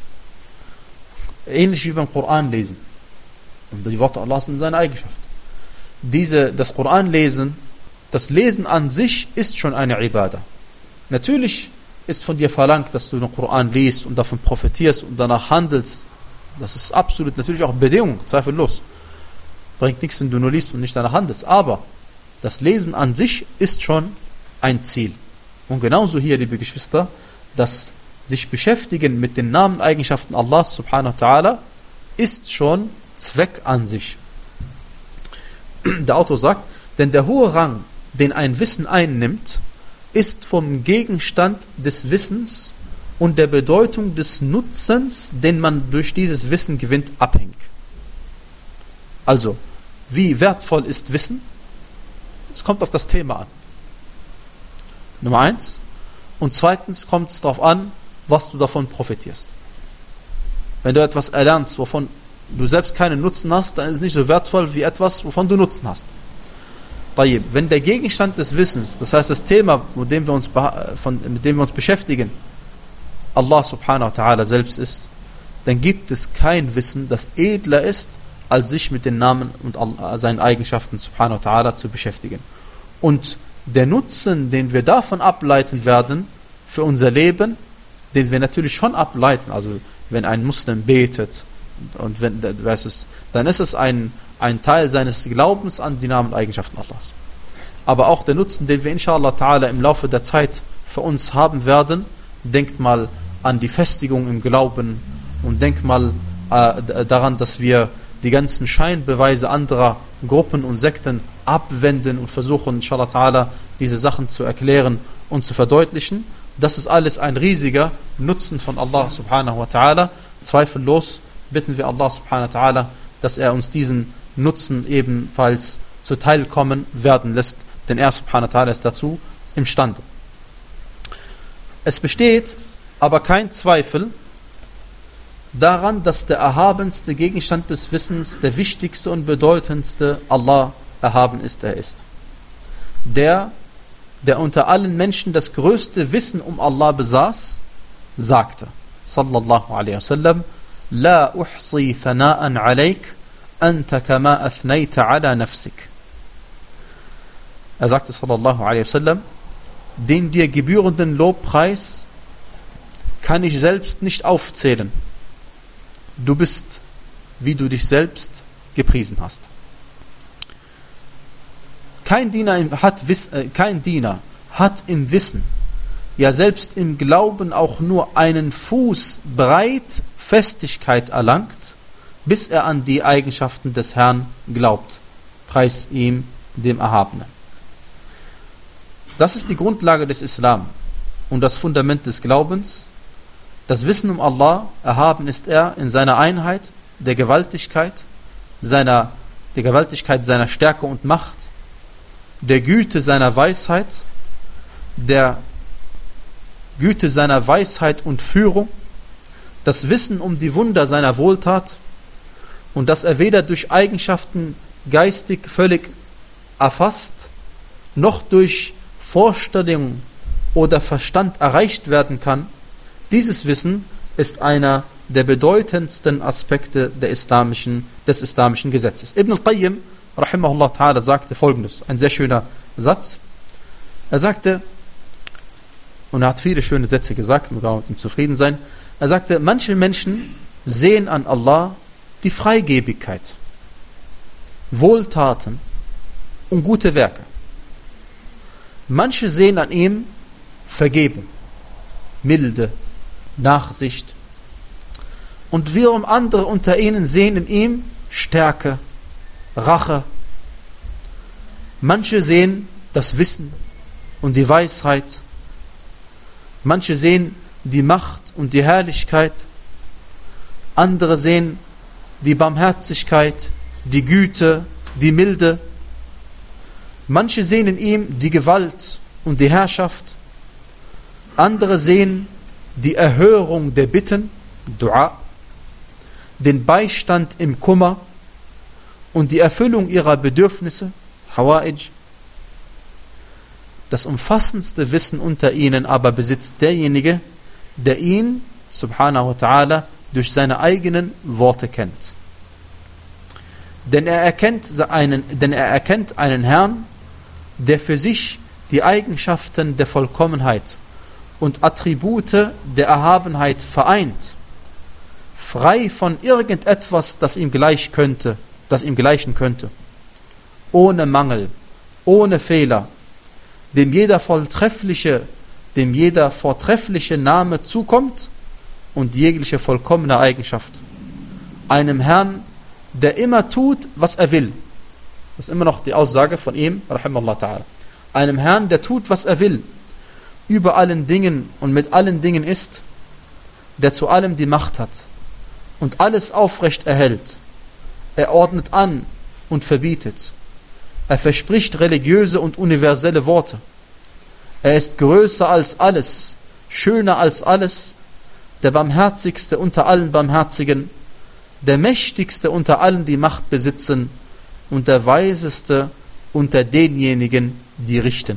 Ähnlich wie beim Koran lesen. Und die Worte Allah sind seine Eigenschaft. Diese, das Koran lesen, das Lesen an sich ist schon eine Ibadah. Natürlich ist von dir verlangt, dass du den Koran liest und davon profitierst und danach handelst. Das ist absolut natürlich auch Bedingung, zweifellos. Bringt nichts, wenn du nur liest und nicht danach handelst. Aber das Lesen an sich ist schon ein Ziel. Und genauso hier, liebe Geschwister, das sich beschäftigen mit den Namen und Eigenschaften Allahs subhanahu wa ta'ala ist schon Zweck an sich. Der Autor sagt, denn der hohe Rang, den ein Wissen einnimmt, ist vom Gegenstand des Wissens und der Bedeutung des Nutzens, den man durch dieses Wissen gewinnt, abhängig. Also, wie wertvoll ist Wissen? Es kommt auf das Thema an. Nummer eins. Und zweitens kommt es darauf an, was du davon profitierst. Wenn du etwas erlernst, wovon du selbst keinen Nutzen hast, dann ist es nicht so wertvoll wie etwas, wovon du Nutzen hast. Wenn der Gegenstand des Wissens, das heißt das Thema, mit dem wir uns, von, mit dem wir uns beschäftigen, Allah subhanahu wa ta'ala selbst ist, dann gibt es kein Wissen, das edler ist, als sich mit den Namen und seinen Eigenschaften subhanahu wa ta'ala zu beschäftigen. Und der Nutzen, den wir davon ableiten werden, für unser Leben, den wir natürlich schon ableiten, also wenn ein Muslim betet, und wenn, weißt du, dann ist es ein, ein Teil seines Glaubens an die Namen und Eigenschaften Allahs. Aber auch der Nutzen, den wir inshallah ta'ala im Laufe der Zeit für uns haben werden, denkt mal an die Festigung im Glauben und denkt mal äh, daran, dass wir die ganzen Scheinbeweise anderer Gruppen und Sekten abwenden und versuchen, inshallah ta'ala, diese Sachen zu erklären und zu verdeutlichen. Das ist alles ein riesiger Nutzen von Allah subhanahu wa ta'ala. Zweifellos bitten wir Allah subhanahu wa ta'ala, dass er uns diesen Nutzen ebenfalls zuteilkommen werden lässt, denn er subhanahu wa ta'ala ist dazu imstande. Es besteht aber kein Zweifel daran, dass der erhabenste Gegenstand des Wissens, der wichtigste und bedeutendste Allah erhaben ist, er ist. Der, der unter allen Menschen das größte Wissen um Allah besaß, sagte, sallallahu alaihi wasallam, La uhsi thana'an alayk, anta kama athnayta ala nafsik. Er sagte, sallallahu alaihi wasallam, den dir gebührenden Lobpreis kann ich selbst nicht aufzählen. Du bist, wie du dich selbst gepriesen hast. Kein Diener hat, äh, kein Diener hat im Wissen, ja selbst im Glauben auch nur einen Fuß breit Festigkeit erlangt, bis er an die Eigenschaften des Herrn glaubt. Preis ihm, dem Erhabenen. Das ist die Grundlage des Islam und das Fundament des Glaubens. Das Wissen um Allah, erhaben ist er in seiner Einheit, der Gewaltigkeit, seiner, der Gewaltigkeit seiner Stärke und Macht, der Güte seiner Weisheit, der Güte seiner Weisheit und Führung, das Wissen um die Wunder seiner Wohltat und dass er weder durch Eigenschaften geistig völlig erfasst, noch durch Vorstellung oder Verstand erreicht werden kann. Dieses Wissen ist einer der bedeutendsten Aspekte der islamischen, des islamischen Gesetzes. Ibn al-Qayyim, rahimahullah ta'ala, sagte folgendes, ein sehr schöner Satz. Er sagte, und er hat viele schöne Sätze gesagt, wir mit ihm zufrieden sein, er sagte, manche Menschen sehen an Allah die Freigebigkeit, Wohltaten und gute Werke. Manche sehen an ihm Vergebung, Milde, Nachsicht. Und wiederum andere unter ihnen sehen in ihm Stärke, Rache. Manche sehen das Wissen und die Weisheit. Manche sehen die Macht und die Herrlichkeit. Andere sehen die Barmherzigkeit, die Güte, die Milde. Manche sehen in ihm die Gewalt und die Herrschaft. Andere sehen die Erhörung der Bitten, Dua, den Beistand im Kummer und die Erfüllung ihrer Bedürfnisse, Hawaij. Das umfassendste Wissen unter ihnen aber besitzt derjenige, der ihn, subhanahu wa ta'ala, durch seine eigenen Worte kennt. Denn er erkennt einen, denn er erkennt einen Herrn, der für sich die Eigenschaften der Vollkommenheit und Attribute der Erhabenheit vereint, frei von irgendetwas, das ihm gleich könnte, das ihm gleichen könnte, ohne Mangel, ohne Fehler, dem jeder vortreffliche, dem jeder vortreffliche Name zukommt und jegliche vollkommene Eigenschaft. Einem Herrn, der immer tut, was er will. Das ist immer noch die Aussage von ihm, rahimallahu ta'ala. Einem Herrn, der tut, was er will, über allen Dingen und mit allen Dingen ist, der zu allem die Macht hat und alles aufrecht erhält. Er ordnet an und verbietet. Er verspricht religiöse und universelle Worte. Er ist größer als alles, schöner als alles, der barmherzigste unter allen Barmherzigen, der mächtigste unter allen, die Macht besitzen, und der weiseste unter denjenigen, die richten.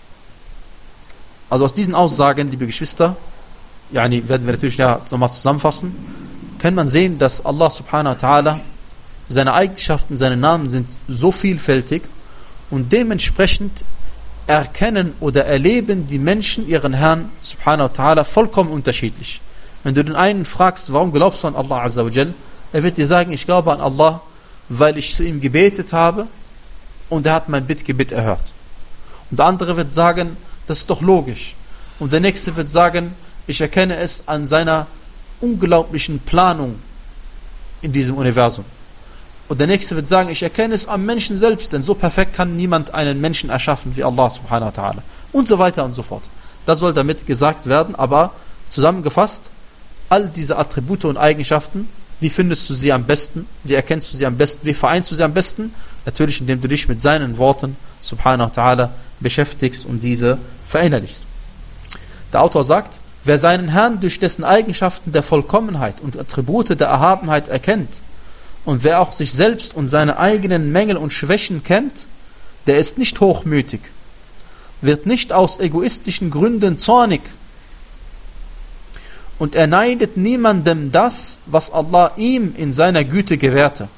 Also aus diesen Aussagen, liebe Geschwister, yani werden wir natürlich ja nochmal zusammenfassen, kann man sehen, dass Allah subhanahu wa ta'ala, seine Eigenschaften, seine Namen sind so vielfältig und dementsprechend erkennen oder erleben die Menschen ihren Herrn subhanahu wa ta'ala vollkommen unterschiedlich. Wenn du den einen fragst, warum glaubst du an Allah azza wa jal, er wird dir sagen, ich glaube an Allah, weil ich zu ihm gebetet habe und er hat mein Bittgebet erhört. Und der andere wird sagen, das ist doch logisch. Und der nächste wird sagen, ich erkenne es an seiner unglaublichen Planung in diesem Universum. Und der nächste wird sagen, ich erkenne es am Menschen selbst, denn so perfekt kann niemand einen Menschen erschaffen wie Allah subhanahu wa ta'ala. Und so weiter und so fort. Das soll damit gesagt werden, aber zusammengefasst, all diese Attribute und Eigenschaften, wie findest du sie am besten? Wie erkennst du sie am besten? Wie vereinst du sie am besten? Natürlich, indem du dich mit seinen Worten, subhanahu wa ta'ala, beschäftigst und diese verinnerlichst. Der Autor sagt, wer seinen Herrn durch dessen Eigenschaften der Vollkommenheit und Attribute der Erhabenheit erkennt und wer auch sich selbst und seine eigenen Mängel und Schwächen kennt, der ist nicht hochmütig, wird nicht aus egoistischen Gründen zornig, und er neidet niemandem das, was Allah ihm in seiner Güte gewährte.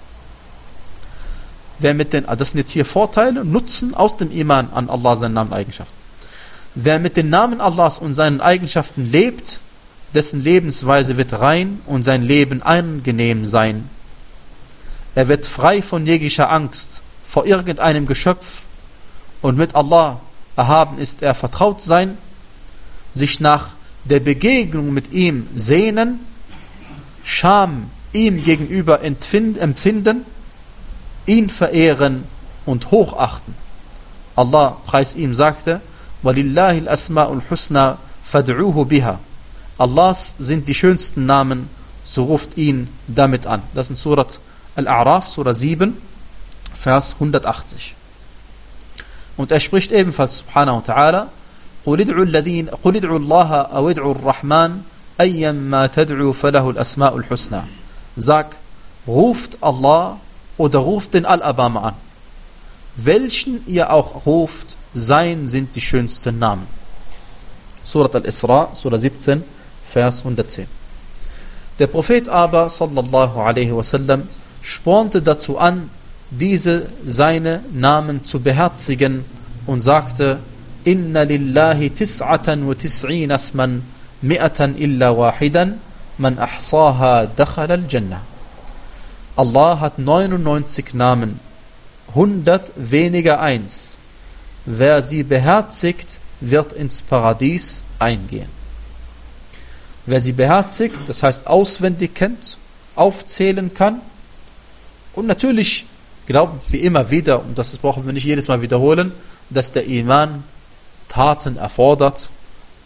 Wer mit den, das sind jetzt hier Vorteile, Nutzen aus dem Iman an Allah, seinen Namen und Eigenschaften. Wer mit den Namen Allahs und seinen Eigenschaften lebt, dessen Lebensweise wird rein und sein Leben angenehm sein. Er wird frei von jeglicher Angst vor irgendeinem Geschöpf und mit Allah erhaben ist er vertraut sein, sich nach der Begegnung mit ihm sehnen, Scham ihm gegenüber empfinden, ihn verehren und hochachten. Allah, preis ihm, sagte, وَلِلَّهِ الْأَسْمَاءُ الْحُسْنَى فَادْعُوهُ بِهَا. Allahs sind die schönsten Namen, so ruft ihn damit an. Das ist Surat Al-A'raf, Surah sieben, Vers hundertachtzig. Und er spricht ebenfalls, subhanahu wa ta'ala, قل ادعوا الذين قل ادعوا الله أو ادعوا الرحمن أيما تدعوا فله الأسماء الحسنى. Sag, ruft Allah oder ruft den Al-Abama an. Welchen ihr auch ruft, sein sind die schönsten Namen. Surat Al-Isra, Surah siebzehn, Vers hundertzehn. Der Prophet aber, sallallahu alaihi wasallam, spornte dazu an, diese seine Namen zu beherzigen und sagte, Inna lillahi tis'atan wa tis'ina asman mi'atan illa wahidan man ahsaha dakhala al-Jannah. Allah hat neunundneunzig Namen, hundert weniger eins. Wer sie beherzigt, wird ins Paradies eingehen. Wer sie beherzigt, das heißt auswendig kennt, aufzählen kann und natürlich glauben wir immer wieder, und das brauchen wir nicht jedes Mal wiederholen, dass der Iman Taten erfordert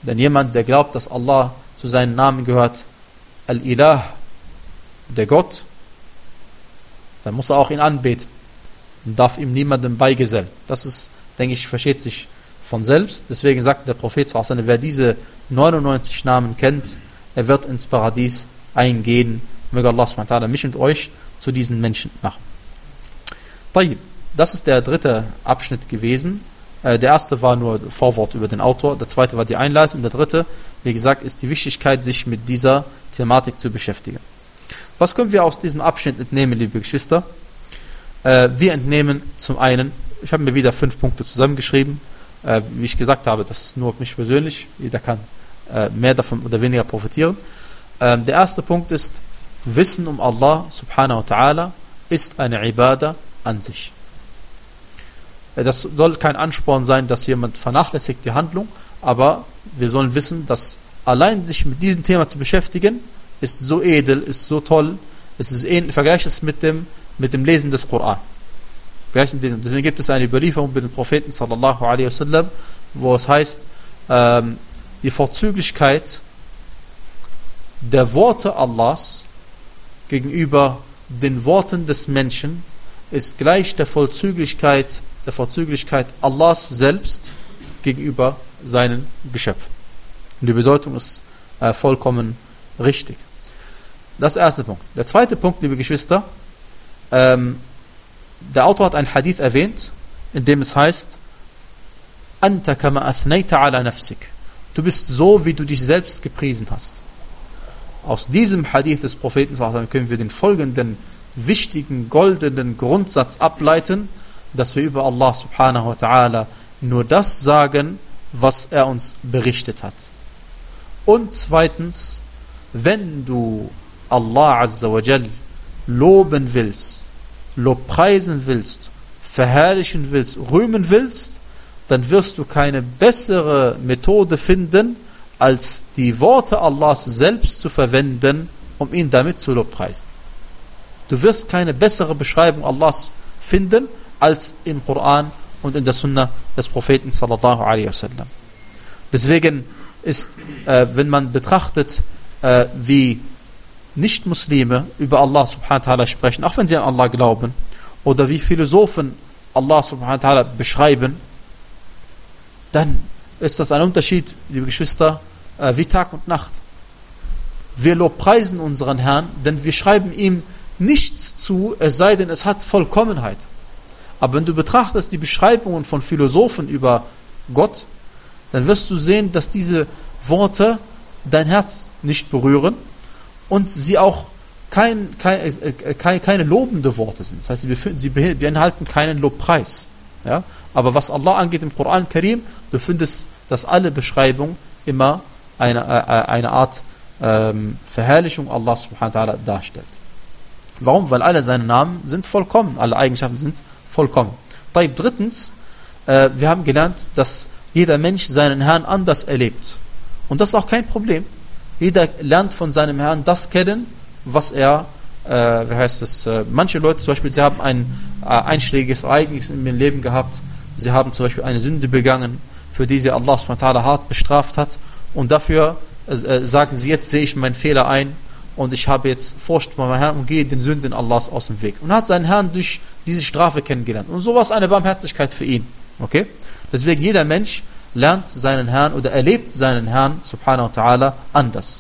Denn jemand, der glaubt, dass Allah zu seinen Namen gehört, Al-Ilah, der Gott, dann muss er auch ihn anbeten und darf ihm niemandem beigesellen. Das ist, denke ich, versteht sich von selbst. Deswegen sagt der Prophet sallallahu alaihi wasallam, wer diese neunundneunzig Namen kennt, er wird ins Paradies eingehen. Möge Allah subhanahu wa ta'ala mich und euch zu diesen Menschen machen. Das ist der dritte Abschnitt gewesen. Der erste war nur Vorwort über den Autor, der zweite war die Einleitung, der dritte, wie gesagt, ist die Wichtigkeit, sich mit dieser Thematik zu beschäftigen. Was können wir aus diesem Abschnitt entnehmen, liebe Geschwister? Wir entnehmen zum einen, ich habe mir wieder fünf Punkte zusammengeschrieben, wie ich gesagt habe, das ist nur auf mich persönlich, jeder kann mehr davon oder weniger profitieren. Der erste Punkt ist, Wissen um Allah subhanahu wa ta'ala ist eine Ibadah an sich. Das soll kein Ansporn sein, dass jemand vernachlässigt die Handlung, aber wir sollen wissen, dass allein sich mit diesem Thema zu beschäftigen, ist so edel, ist so toll, es ist ähnlich, vergleich es mit dem, mit dem Lesen des Koran. Deswegen gibt es eine Überlieferung bei den Propheten sallallahu alaihi wasallam, wo es heißt, ähm, die Vorzüglichkeit der Worte Allahs gegenüber den Worten des Menschen ist gleich der Vorzüglichkeit, der Vorzüglichkeit Allahs selbst gegenüber seinen Geschöpfen. Und die Bedeutung ist äh, vollkommen richtig. Das ist der erste Punkt. Der zweite Punkt, liebe Geschwister, ähm, der Autor hat einen Hadith erwähnt, in dem es heißt, Anta kama athnayta ala nafsik. Du bist so, wie du dich selbst gepriesen hast. Aus diesem Hadith des Propheten können wir den folgenden wichtigen, goldenen Grundsatz ableiten, dass wir über Allah subhanahu wa ta'ala nur das sagen, was er uns berichtet hat. Und zweitens, wenn du Allah azza wa jal loben willst, lobpreisen willst, verherrlichen willst, rühmen willst, dann wirst du keine bessere Methode finden, als die Worte Allahs selbst zu verwenden, um ihn damit zu lobpreisen. Du wirst keine bessere Beschreibung Allahs finden, als im Koran und in der Sunna des Propheten sallallahu alaihi wasallam. Deswegen ist, äh, wenn man betrachtet, äh, wie Nicht-Muslime über Allah subhanahu wa ta'ala sprechen, auch wenn sie an Allah glauben, oder wie Philosophen Allah subhanahu wa ta'ala beschreiben, dann ist das ein Unterschied, liebe Geschwister, äh, wie Tag und Nacht. Wir lobpreisen unseren Herrn, denn wir schreiben ihm nichts zu, es sei denn, es hat Vollkommenheit. Aber wenn du betrachtest die Beschreibungen von Philosophen über Gott, dann wirst du sehen, dass diese Worte dein Herz nicht berühren und sie auch kein, kein, äh, keine, keine lobende Worte sind. Das heißt, sie, sie beinhalten keinen Lobpreis. Ja? Aber was Allah angeht im Koran Karim, du findest, dass alle Beschreibungen immer eine, äh, eine Art ähm, Verherrlichung Allah subhanahu wa ta'ala darstellt. Warum? Weil alle seine Namen sind vollkommen, alle Eigenschaften sind vollkommen. Drittens, äh, wir haben gelernt, dass jeder Mensch seinen Herrn anders erlebt. Und das ist auch kein Problem. Jeder lernt von seinem Herrn das kennen, was er, äh, wie heißt es, äh, manche Leute zum Beispiel, sie haben ein äh, einschlägiges Ereignis in ihrem Leben gehabt, sie haben zum Beispiel eine Sünde begangen, für die sie Allah subhanahu wa ta'ala hart bestraft hat, und dafür äh, sagen sie, jetzt sehe ich meinen Fehler ein und ich habe jetzt Furcht vor meinem Herrn und gehe den Sünden Allahs aus dem Weg. Und er hat seinen Herrn durch diese Strafe kennengelernt. Und so war es eine Barmherzigkeit für ihn. Okay? Deswegen jeder Mensch lernt seinen Herrn oder erlebt seinen Herrn subhanahu wa ta'ala anders.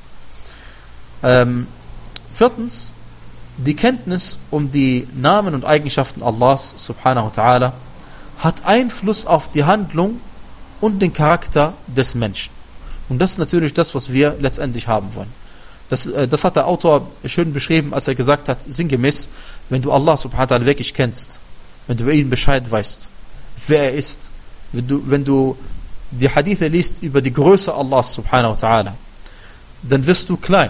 Ähm, viertens, die Kenntnis um die Namen und Eigenschaften Allahs subhanahu wa ta'ala hat Einfluss auf die Handlung und den Charakter des Menschen. Und das ist natürlich das, was wir letztendlich haben wollen. Das, äh, das hat der Autor schön beschrieben, als er gesagt hat, sinngemäß, wenn du Allah subhanahu wa ta'ala wirklich kennst, wenn du über ihn Bescheid weißt, wer er ist, wenn du, wenn du die Hadithe liest über die Größe Allahs subhanahu wa ta'ala, dann wirst du klein.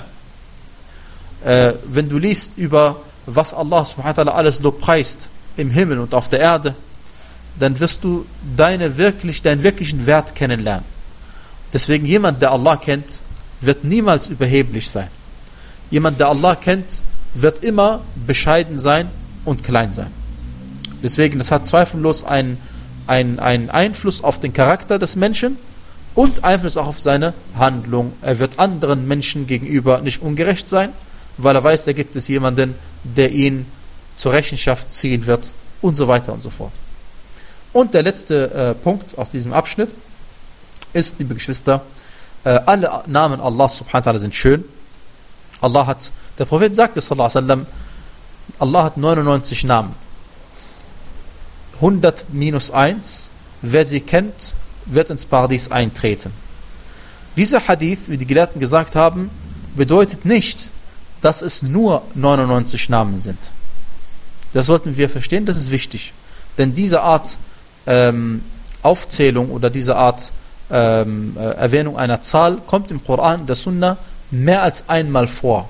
Äh, wenn du liest über was Allah subhanahu wa ta'ala alles lobpreist im Himmel und auf der Erde, dann wirst du deine wirklich, deinen wirklichen Wert kennenlernen. Deswegen jemand, der Allah kennt, wird niemals überheblich sein. Jemand, der Allah kennt, wird immer bescheiden sein und klein sein. Deswegen, das hat zweifellos einen, einen, einen Einfluss auf den Charakter des Menschen und Einfluss auch auf seine Handlung. Er wird anderen Menschen gegenüber nicht ungerecht sein, weil er weiß, da gibt es jemanden, der ihn zur Rechenschaft ziehen wird und so weiter und so fort. Und der letzte äh, Punkt aus diesem Abschnitt ist, liebe Geschwister, äh, alle Namen Allah subhanahu wa ta'ala sind schön. Allah hat, der Prophet sagte sallallahu alaihi wasallam, Allah hat neunundneunzig Namen. hundert minus eins, wer sie kennt, wird ins Paradies eintreten. Dieser Hadith, wie die Gelehrten gesagt haben, bedeutet nicht, dass es nur neunundneunzig Namen sind. Das sollten wir verstehen, das ist wichtig. Denn diese Art ähm, Aufzählung oder diese Art ähm, äh, Erwähnung einer Zahl kommt im Koran und der Sunna mehr als einmal vor.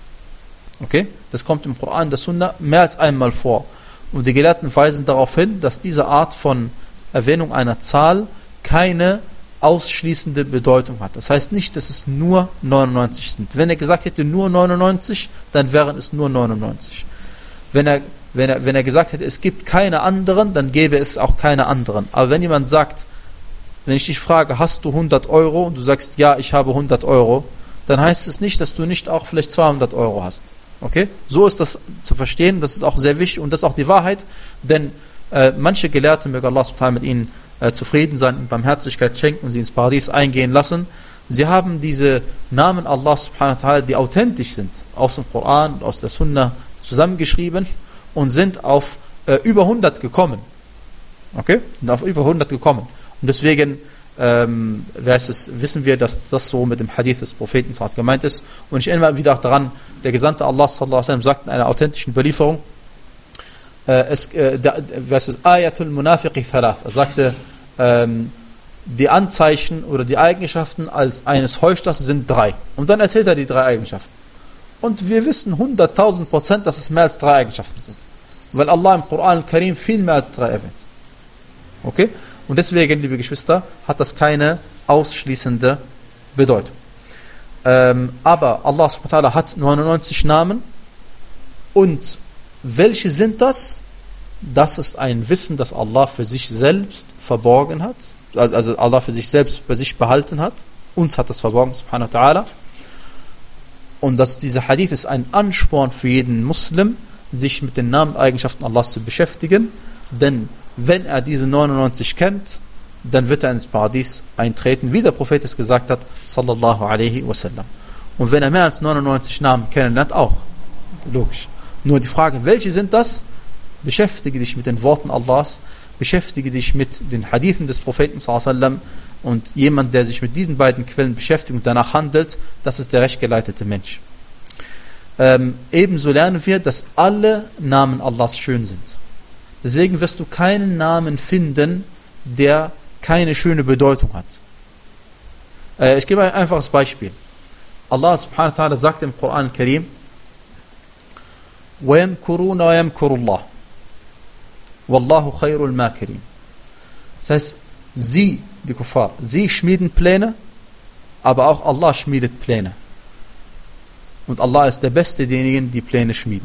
Okay? Das kommt im Koran und der Sunna mehr als einmal vor. Und die Gelehrten weisen darauf hin, dass diese Art von Erwähnung einer Zahl keine ausschließende Bedeutung hat. Das heißt nicht, dass es nur neunundneunzig sind. Wenn er gesagt hätte nur neunundneunzig, dann wären es nur neunundneunzig. Wenn er, wenn er, wenn er gesagt hätte, es gibt keine anderen, dann gäbe es auch keine anderen. Aber wenn jemand sagt, wenn ich dich frage, hast du hundert Euro und du sagst, ja, ich habe hundert Euro, dann heißt es nicht, dass du nicht auch vielleicht zweihundert Euro hast. Okay? So ist das zu verstehen, das ist auch sehr wichtig und das ist auch die Wahrheit, denn äh, manche Gelehrte, möge Allah subhanahu mit ihnen äh, zufrieden sein und Barmherzigkeit schenken und sie ins Paradies eingehen lassen, sie haben diese Namen Allah subhanahu wa ta'ala, die authentisch sind, aus dem Koran und aus der Sunna zusammengeschrieben und sind auf äh, über hundert gekommen. Okay? Und auf über hundert gekommen. Und deswegen ähm, es, wissen wir, dass das so mit dem Hadith des Propheten gemeint ist. Und ich erinnere wieder auch daran, der Gesandte Allah sallallahu alaihi wasallam sagt in einer authentischen Überlieferung, äh, es, äh, der, was ist Ayatul Munafiqi Thalath. Er sagte, ähm, die Anzeichen oder die Eigenschaften als eines Heuchlers sind drei. Und dann erzählt er die drei Eigenschaften. Und wir wissen hunderttausend Prozent, dass es mehr als drei Eigenschaften sind. Weil Allah im Koran al-Karim viel mehr als drei erwähnt. Okay? Und deswegen, liebe Geschwister, hat das keine ausschließende Bedeutung. Ähm, aber Allah subhanahu wa ta'ala hat neunundneunzig Namen. Und welche sind das? Das ist ein Wissen, das Allah für sich selbst verborgen hat. Also, also Allah für sich selbst bei sich behalten hat. Uns hat das verborgen, subhanahu wa ta'ala. Und dass dieser Hadith ist ein Ansporn für jeden Muslim, sich mit den Namen und Eigenschaften Allahs zu beschäftigen. Denn wenn er diese neunundneunzig kennt, dann wird er ins Paradies eintreten, wie der Prophet es gesagt hat, sallallahu alaihi wasallam. Und wenn er mehr als neunundneunzig Namen kennenlernt, auch. Logisch. Nur die Frage, welche sind das? Beschäftige dich mit den Worten Allahs, beschäftige dich mit den Hadithen des Propheten sallallahu alaihi wasallam, und jemand, der sich mit diesen beiden Quellen beschäftigt und danach handelt, das ist der rechtgeleitete Mensch. Ähm, ebenso lernen wir, dass alle Namen Allahs schön sind. Deswegen wirst du keinen Namen finden, der keine schöne Bedeutung hat. Äh, ich gebe ein einfaches Beispiel. Allah subhanahu wa ta'ala sagt im Koran al-Karim, وَيَمْكُرُونَ وَيَمْكُرُ اللَّهُ وَاللَّهُ خَيْرُ الْمَاكِرِينَ. Das heißt, sie, die Kuffar, sie schmieden Pläne, aber auch Allah schmiedet Pläne. Und Allah ist der Beste derjenigen, die Pläne schmieden.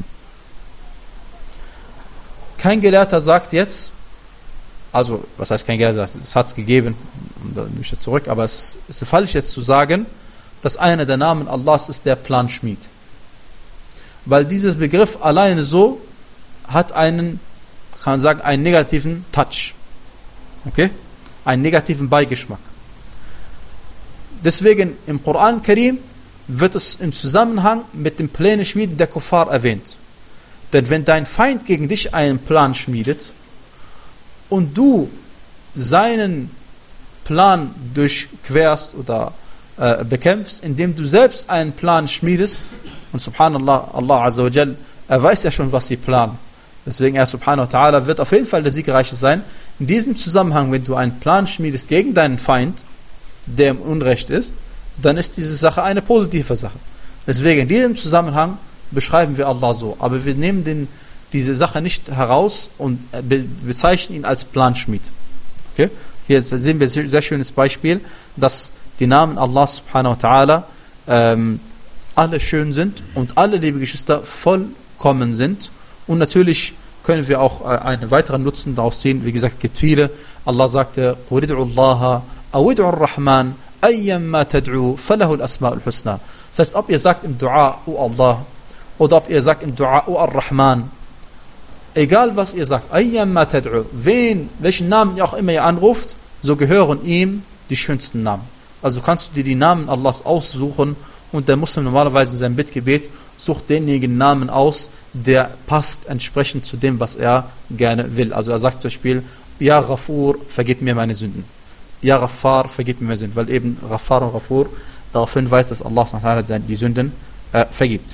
Kein Gelehrter sagt jetzt, also, was heißt kein Gelehrter, es hat es gegeben, und dann nehme ich das zurück, aber es ist falsch jetzt zu sagen, dass einer der Namen Allahs ist der Planschmied. Weil dieser Begriff alleine so hat einen, kann man sagen, einen negativen Touch. Okay? Einen negativen Beigeschmack. Deswegen im Koran Karim wird es im Zusammenhang mit dem Pläne schmieden der Kuffar erwähnt. Denn wenn dein Feind gegen dich einen Plan schmiedet und du seinen Plan durchquerst oder äh, bekämpfst, indem du selbst einen Plan schmiedest, und subhanallah, Allah azza wa jal, er weiß ja schon, was sie planen. Deswegen, er subhanahu wa ta'ala wird auf jeden Fall der Siegreiche sein. In diesem Zusammenhang, wenn du einen Plan schmiedest gegen deinen Feind, der im Unrecht ist, dann ist diese Sache eine positive Sache. Deswegen, in diesem Zusammenhang beschreiben wir Allah so. Aber wir nehmen den, diese Sache nicht heraus und be bezeichnen ihn als Planschmied. Okay? Hier sehen wir ein sehr schönes Beispiel, dass die Namen Allah subhanahu wa ta'ala ähm, alle schön sind und alle, liebe Geschwister, vollkommen sind. Und natürlich können wir auch einen weiteren Nutzen daraus sehen. Wie gesagt, es gibt viele. Allah sagte, قُلِ ادْعُوا اللَّهَ أو ادعوا الرحمن أيما تدعوا فله الأسماء الحسنى. Das heißt, ob ihr sagt im Dua, O Allah, oder ob ihr sagt im Dua, O Ar-Rahman, egal was ihr sagt, ayyamma tad'u, wen, welchen Namen ihr auch immer ihr anruft, so gehören ihm die schönsten Namen. Also kannst du dir die Namen Allahs aussuchen und der Muslim normalerweise in seinem Bittgebet sucht denjenigen Namen aus, der passt entsprechend zu dem, was er gerne will. Also er sagt zum Beispiel, Ya Ghafur, vergib mir meine Sünden. Ya Ghaffar, vergib mir meine Sünden. Weil eben Ghaffar und Ghafur darauf hinweist, dass Allah die Sünden äh, vergibt.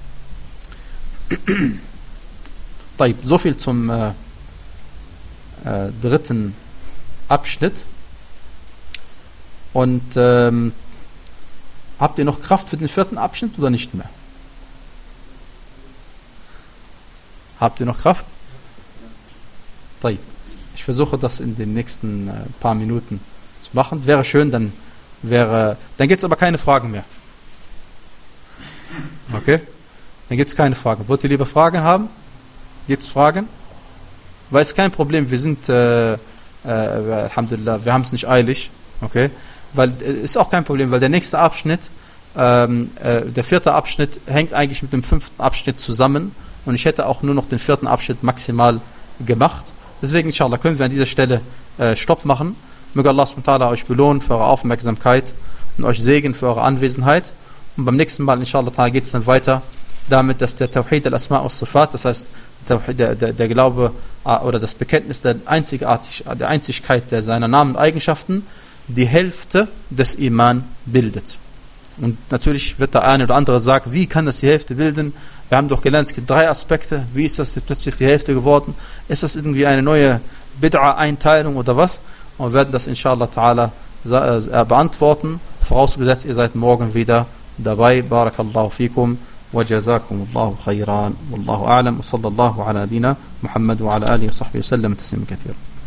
So viel zum äh, äh, dritten Abschnitt. Und ähm, habt ihr noch Kraft für den vierten Abschnitt oder nicht mehr? Habt ihr noch Kraft? Ich versuche das in den nächsten äh, paar Minuten zu machen. Wäre schön, dann wäre, dann gibt es aber keine Fragen mehr. Okay? Dann gibt es keine Fragen. Wollt ihr lieber Fragen haben? Gibt es Fragen? Weil es kein Problem, wir sind, äh, äh, Alhamdulillah, wir haben es nicht eilig. Okay? Weil es äh, ist auch kein Problem, weil der nächste Abschnitt, ähm, äh, der vierte Abschnitt hängt eigentlich mit dem fünften Abschnitt zusammen und ich hätte auch nur noch den vierten Abschnitt maximal gemacht. Deswegen, inshallah, können wir an dieser Stelle äh, Stopp machen. Möge Allah subhanahu wa ta'ala euch belohnen für eure Aufmerksamkeit und euch segnen für eure Anwesenheit. Und beim nächsten Mal, inshallah, geht es dann weiter damit, dass der Tawhid al-Asma' was-Sifat, das heißt der, der, der Glaube oder das Bekenntnis der, Einzigartig, der Einzigkeit der seiner Namen und Eigenschaften die Hälfte des Iman bildet. Und natürlich wird der eine oder andere sagen, wie kann das die Hälfte bilden? Wir haben doch gelernt, es gibt drei Aspekte. Wie ist das plötzlich die Hälfte geworden? Ist das irgendwie eine neue Bid'a-Einteilung oder was? Und wir werden das inshallah ta'ala äh, beantworten, vorausgesetzt ihr seid morgen wieder dabei. Barakallahu fikum wa jazakumullahu khairan. Wallahu a'lam wa sallallahu ala nabina Muhammad wa ala alihi wa sahbihi wa sallam tasliman kathira.